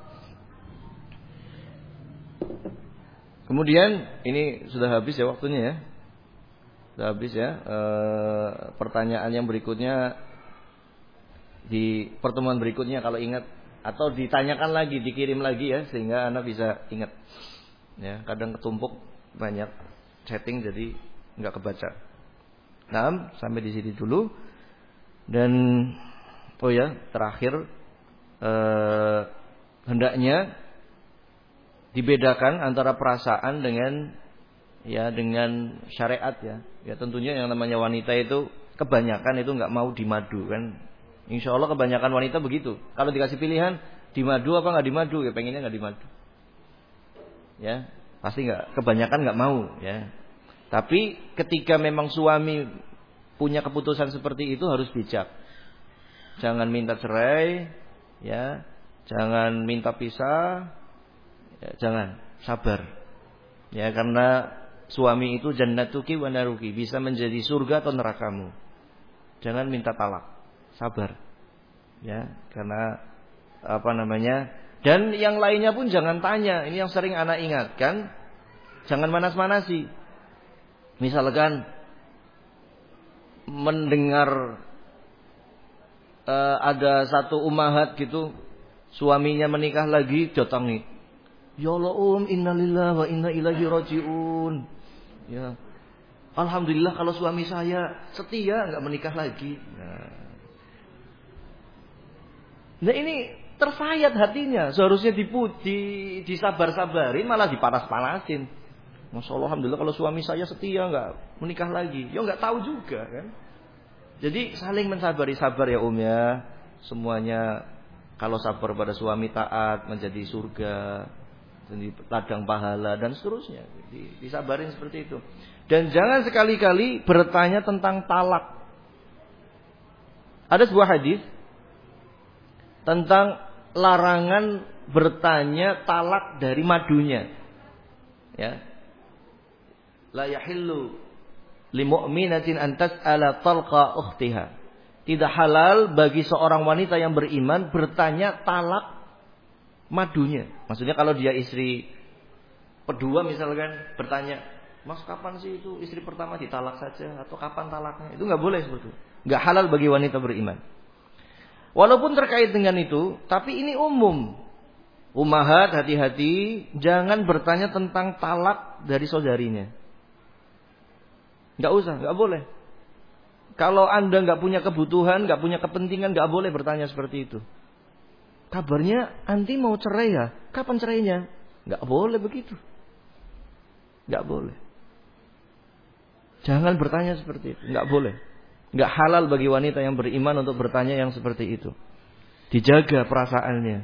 Kemudian ini sudah habis ya waktunya ya. Sudah habis ya. Pertanyaan yang berikutnya di pertemuan berikutnya kalau ingat, atau ditanyakan lagi, dikirim lagi ya sehingga Anda bisa ingat. Ya, kadang ketumpuk banyak chatting jadi enggak kebaca. Nah, sampai di sini dulu. Dan oh ya, terakhir hendaknya dibedakan antara perasaan dengan syariat ya. Ya tentunya yang namanya wanita itu kebanyakan itu enggak mau dimadu kan. Insya Allah kebanyakan wanita begitu. Kalau dikasih pilihan dimadu apa enggak dimadu, ya pengennya enggak dimadu. Ya, pasti enggak, kebanyakan enggak mau ya. Tapi ketika memang suami punya keputusan seperti itu harus bijak. Jangan minta cerai ya, jangan minta pisah. Ya, jangan, sabar. Ya, karena suami itu jannatuki wa naruki, bisa menjadi surga atau nerakamu. Jangan minta talak, sabar. Ya, karena dan yang lainnya pun jangan tanya. Ini yang sering anak ingatkan, jangan manas-manasi. Misalkan mendengar ada satu ummahat gitu, suaminya menikah lagi, datangi. Ya Allah innalillahi wa inna ilaihi rajiun. Ya. Alhamdulillah kalau suami saya setia enggak menikah lagi. Nah ini tersayat hatinya. Seharusnya disabar-sabarin malah dipanas-panasin. Masya Allah, alhamdulillah kalau suami saya setia enggak menikah lagi. Ya enggak tahu juga kan. Jadi saling mensabari, sabar ya ya. Semuanya kalau sabar pada suami taat menjadi surga, di ladang pahala dan seterusnya. Disabarin seperti itu. Dan jangan sekali-kali bertanya tentang talak. Ada sebuah hadis tentang larangan bertanya talak dari madunya. Ya. La yahillu limu'minatin an tas'ala talqa ukhtiha. Tidak halal bagi seorang wanita yang beriman bertanya talak madunya. Maksudnya kalau dia istri kedua misalkan bertanya, "Mas kapan sih itu istri pertama ditalak saja atau kapan talaknya?" Itu enggak boleh seperti itu. Enggak halal bagi wanita beriman. Walaupun terkait dengan itu, tapi ini umum. Ummahat, hati-hati, jangan bertanya tentang talak dari saudarinya. Enggak usah, enggak boleh. Kalau Anda enggak punya kebutuhan, enggak punya kepentingan, enggak boleh bertanya seperti itu. Kabarnya anti mau cerai ya? Kapan cerainya? Enggak boleh begitu. Enggak boleh. Jangan bertanya seperti itu, enggak boleh. Enggak halal bagi wanita yang beriman untuk bertanya yang seperti itu. Dijaga perasaannya.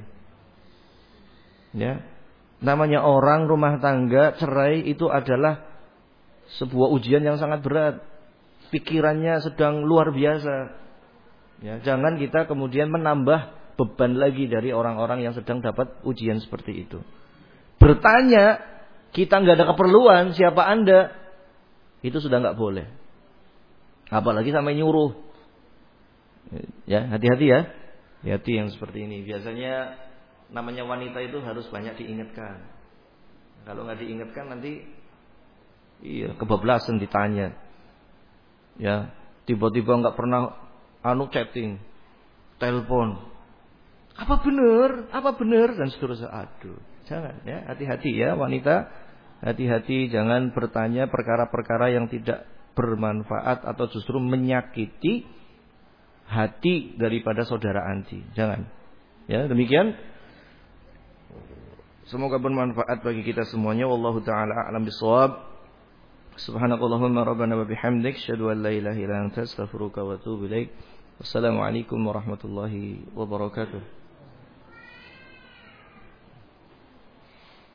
Ya. Namanya orang rumah tangga, cerai itu adalah sebuah ujian yang sangat berat. Pikirannya sedang luar biasa. Ya, jangan kita kemudian menambah beban lagi dari orang-orang yang sedang dapat ujian seperti itu. Bertanya, kita nggak ada keperluan, siapa Anda? Itu sudah nggak boleh. Apalagi sampai nyuruh. Ya, hati-hati ya. Hati-hati yang seperti ini. Biasanya namanya wanita itu harus banyak diingatkan. Kalau nggak diingatkan nanti kebablasan ditanya. Ya, tiba-tiba nggak pernah chatting, telepon. Apa benar? Apa benar? Dan seterusnya. Aduh, jangan ya. Hati-hati ya wanita. Hati-hati jangan bertanya perkara-perkara yang tidak bermanfaat atau justru menyakiti hati daripada saudara anti. Jangan. Ya, demikian. Semoga bermanfaat bagi kita semuanya. Wallahu taala a'lam bishawab. Subhanakallahumma rabbana wa bihamdik asyhadu an la ilaha illa anta astaghfiruka wa atubu ilaik. Wassalamualaikum warahmatullahi wabarakatuh.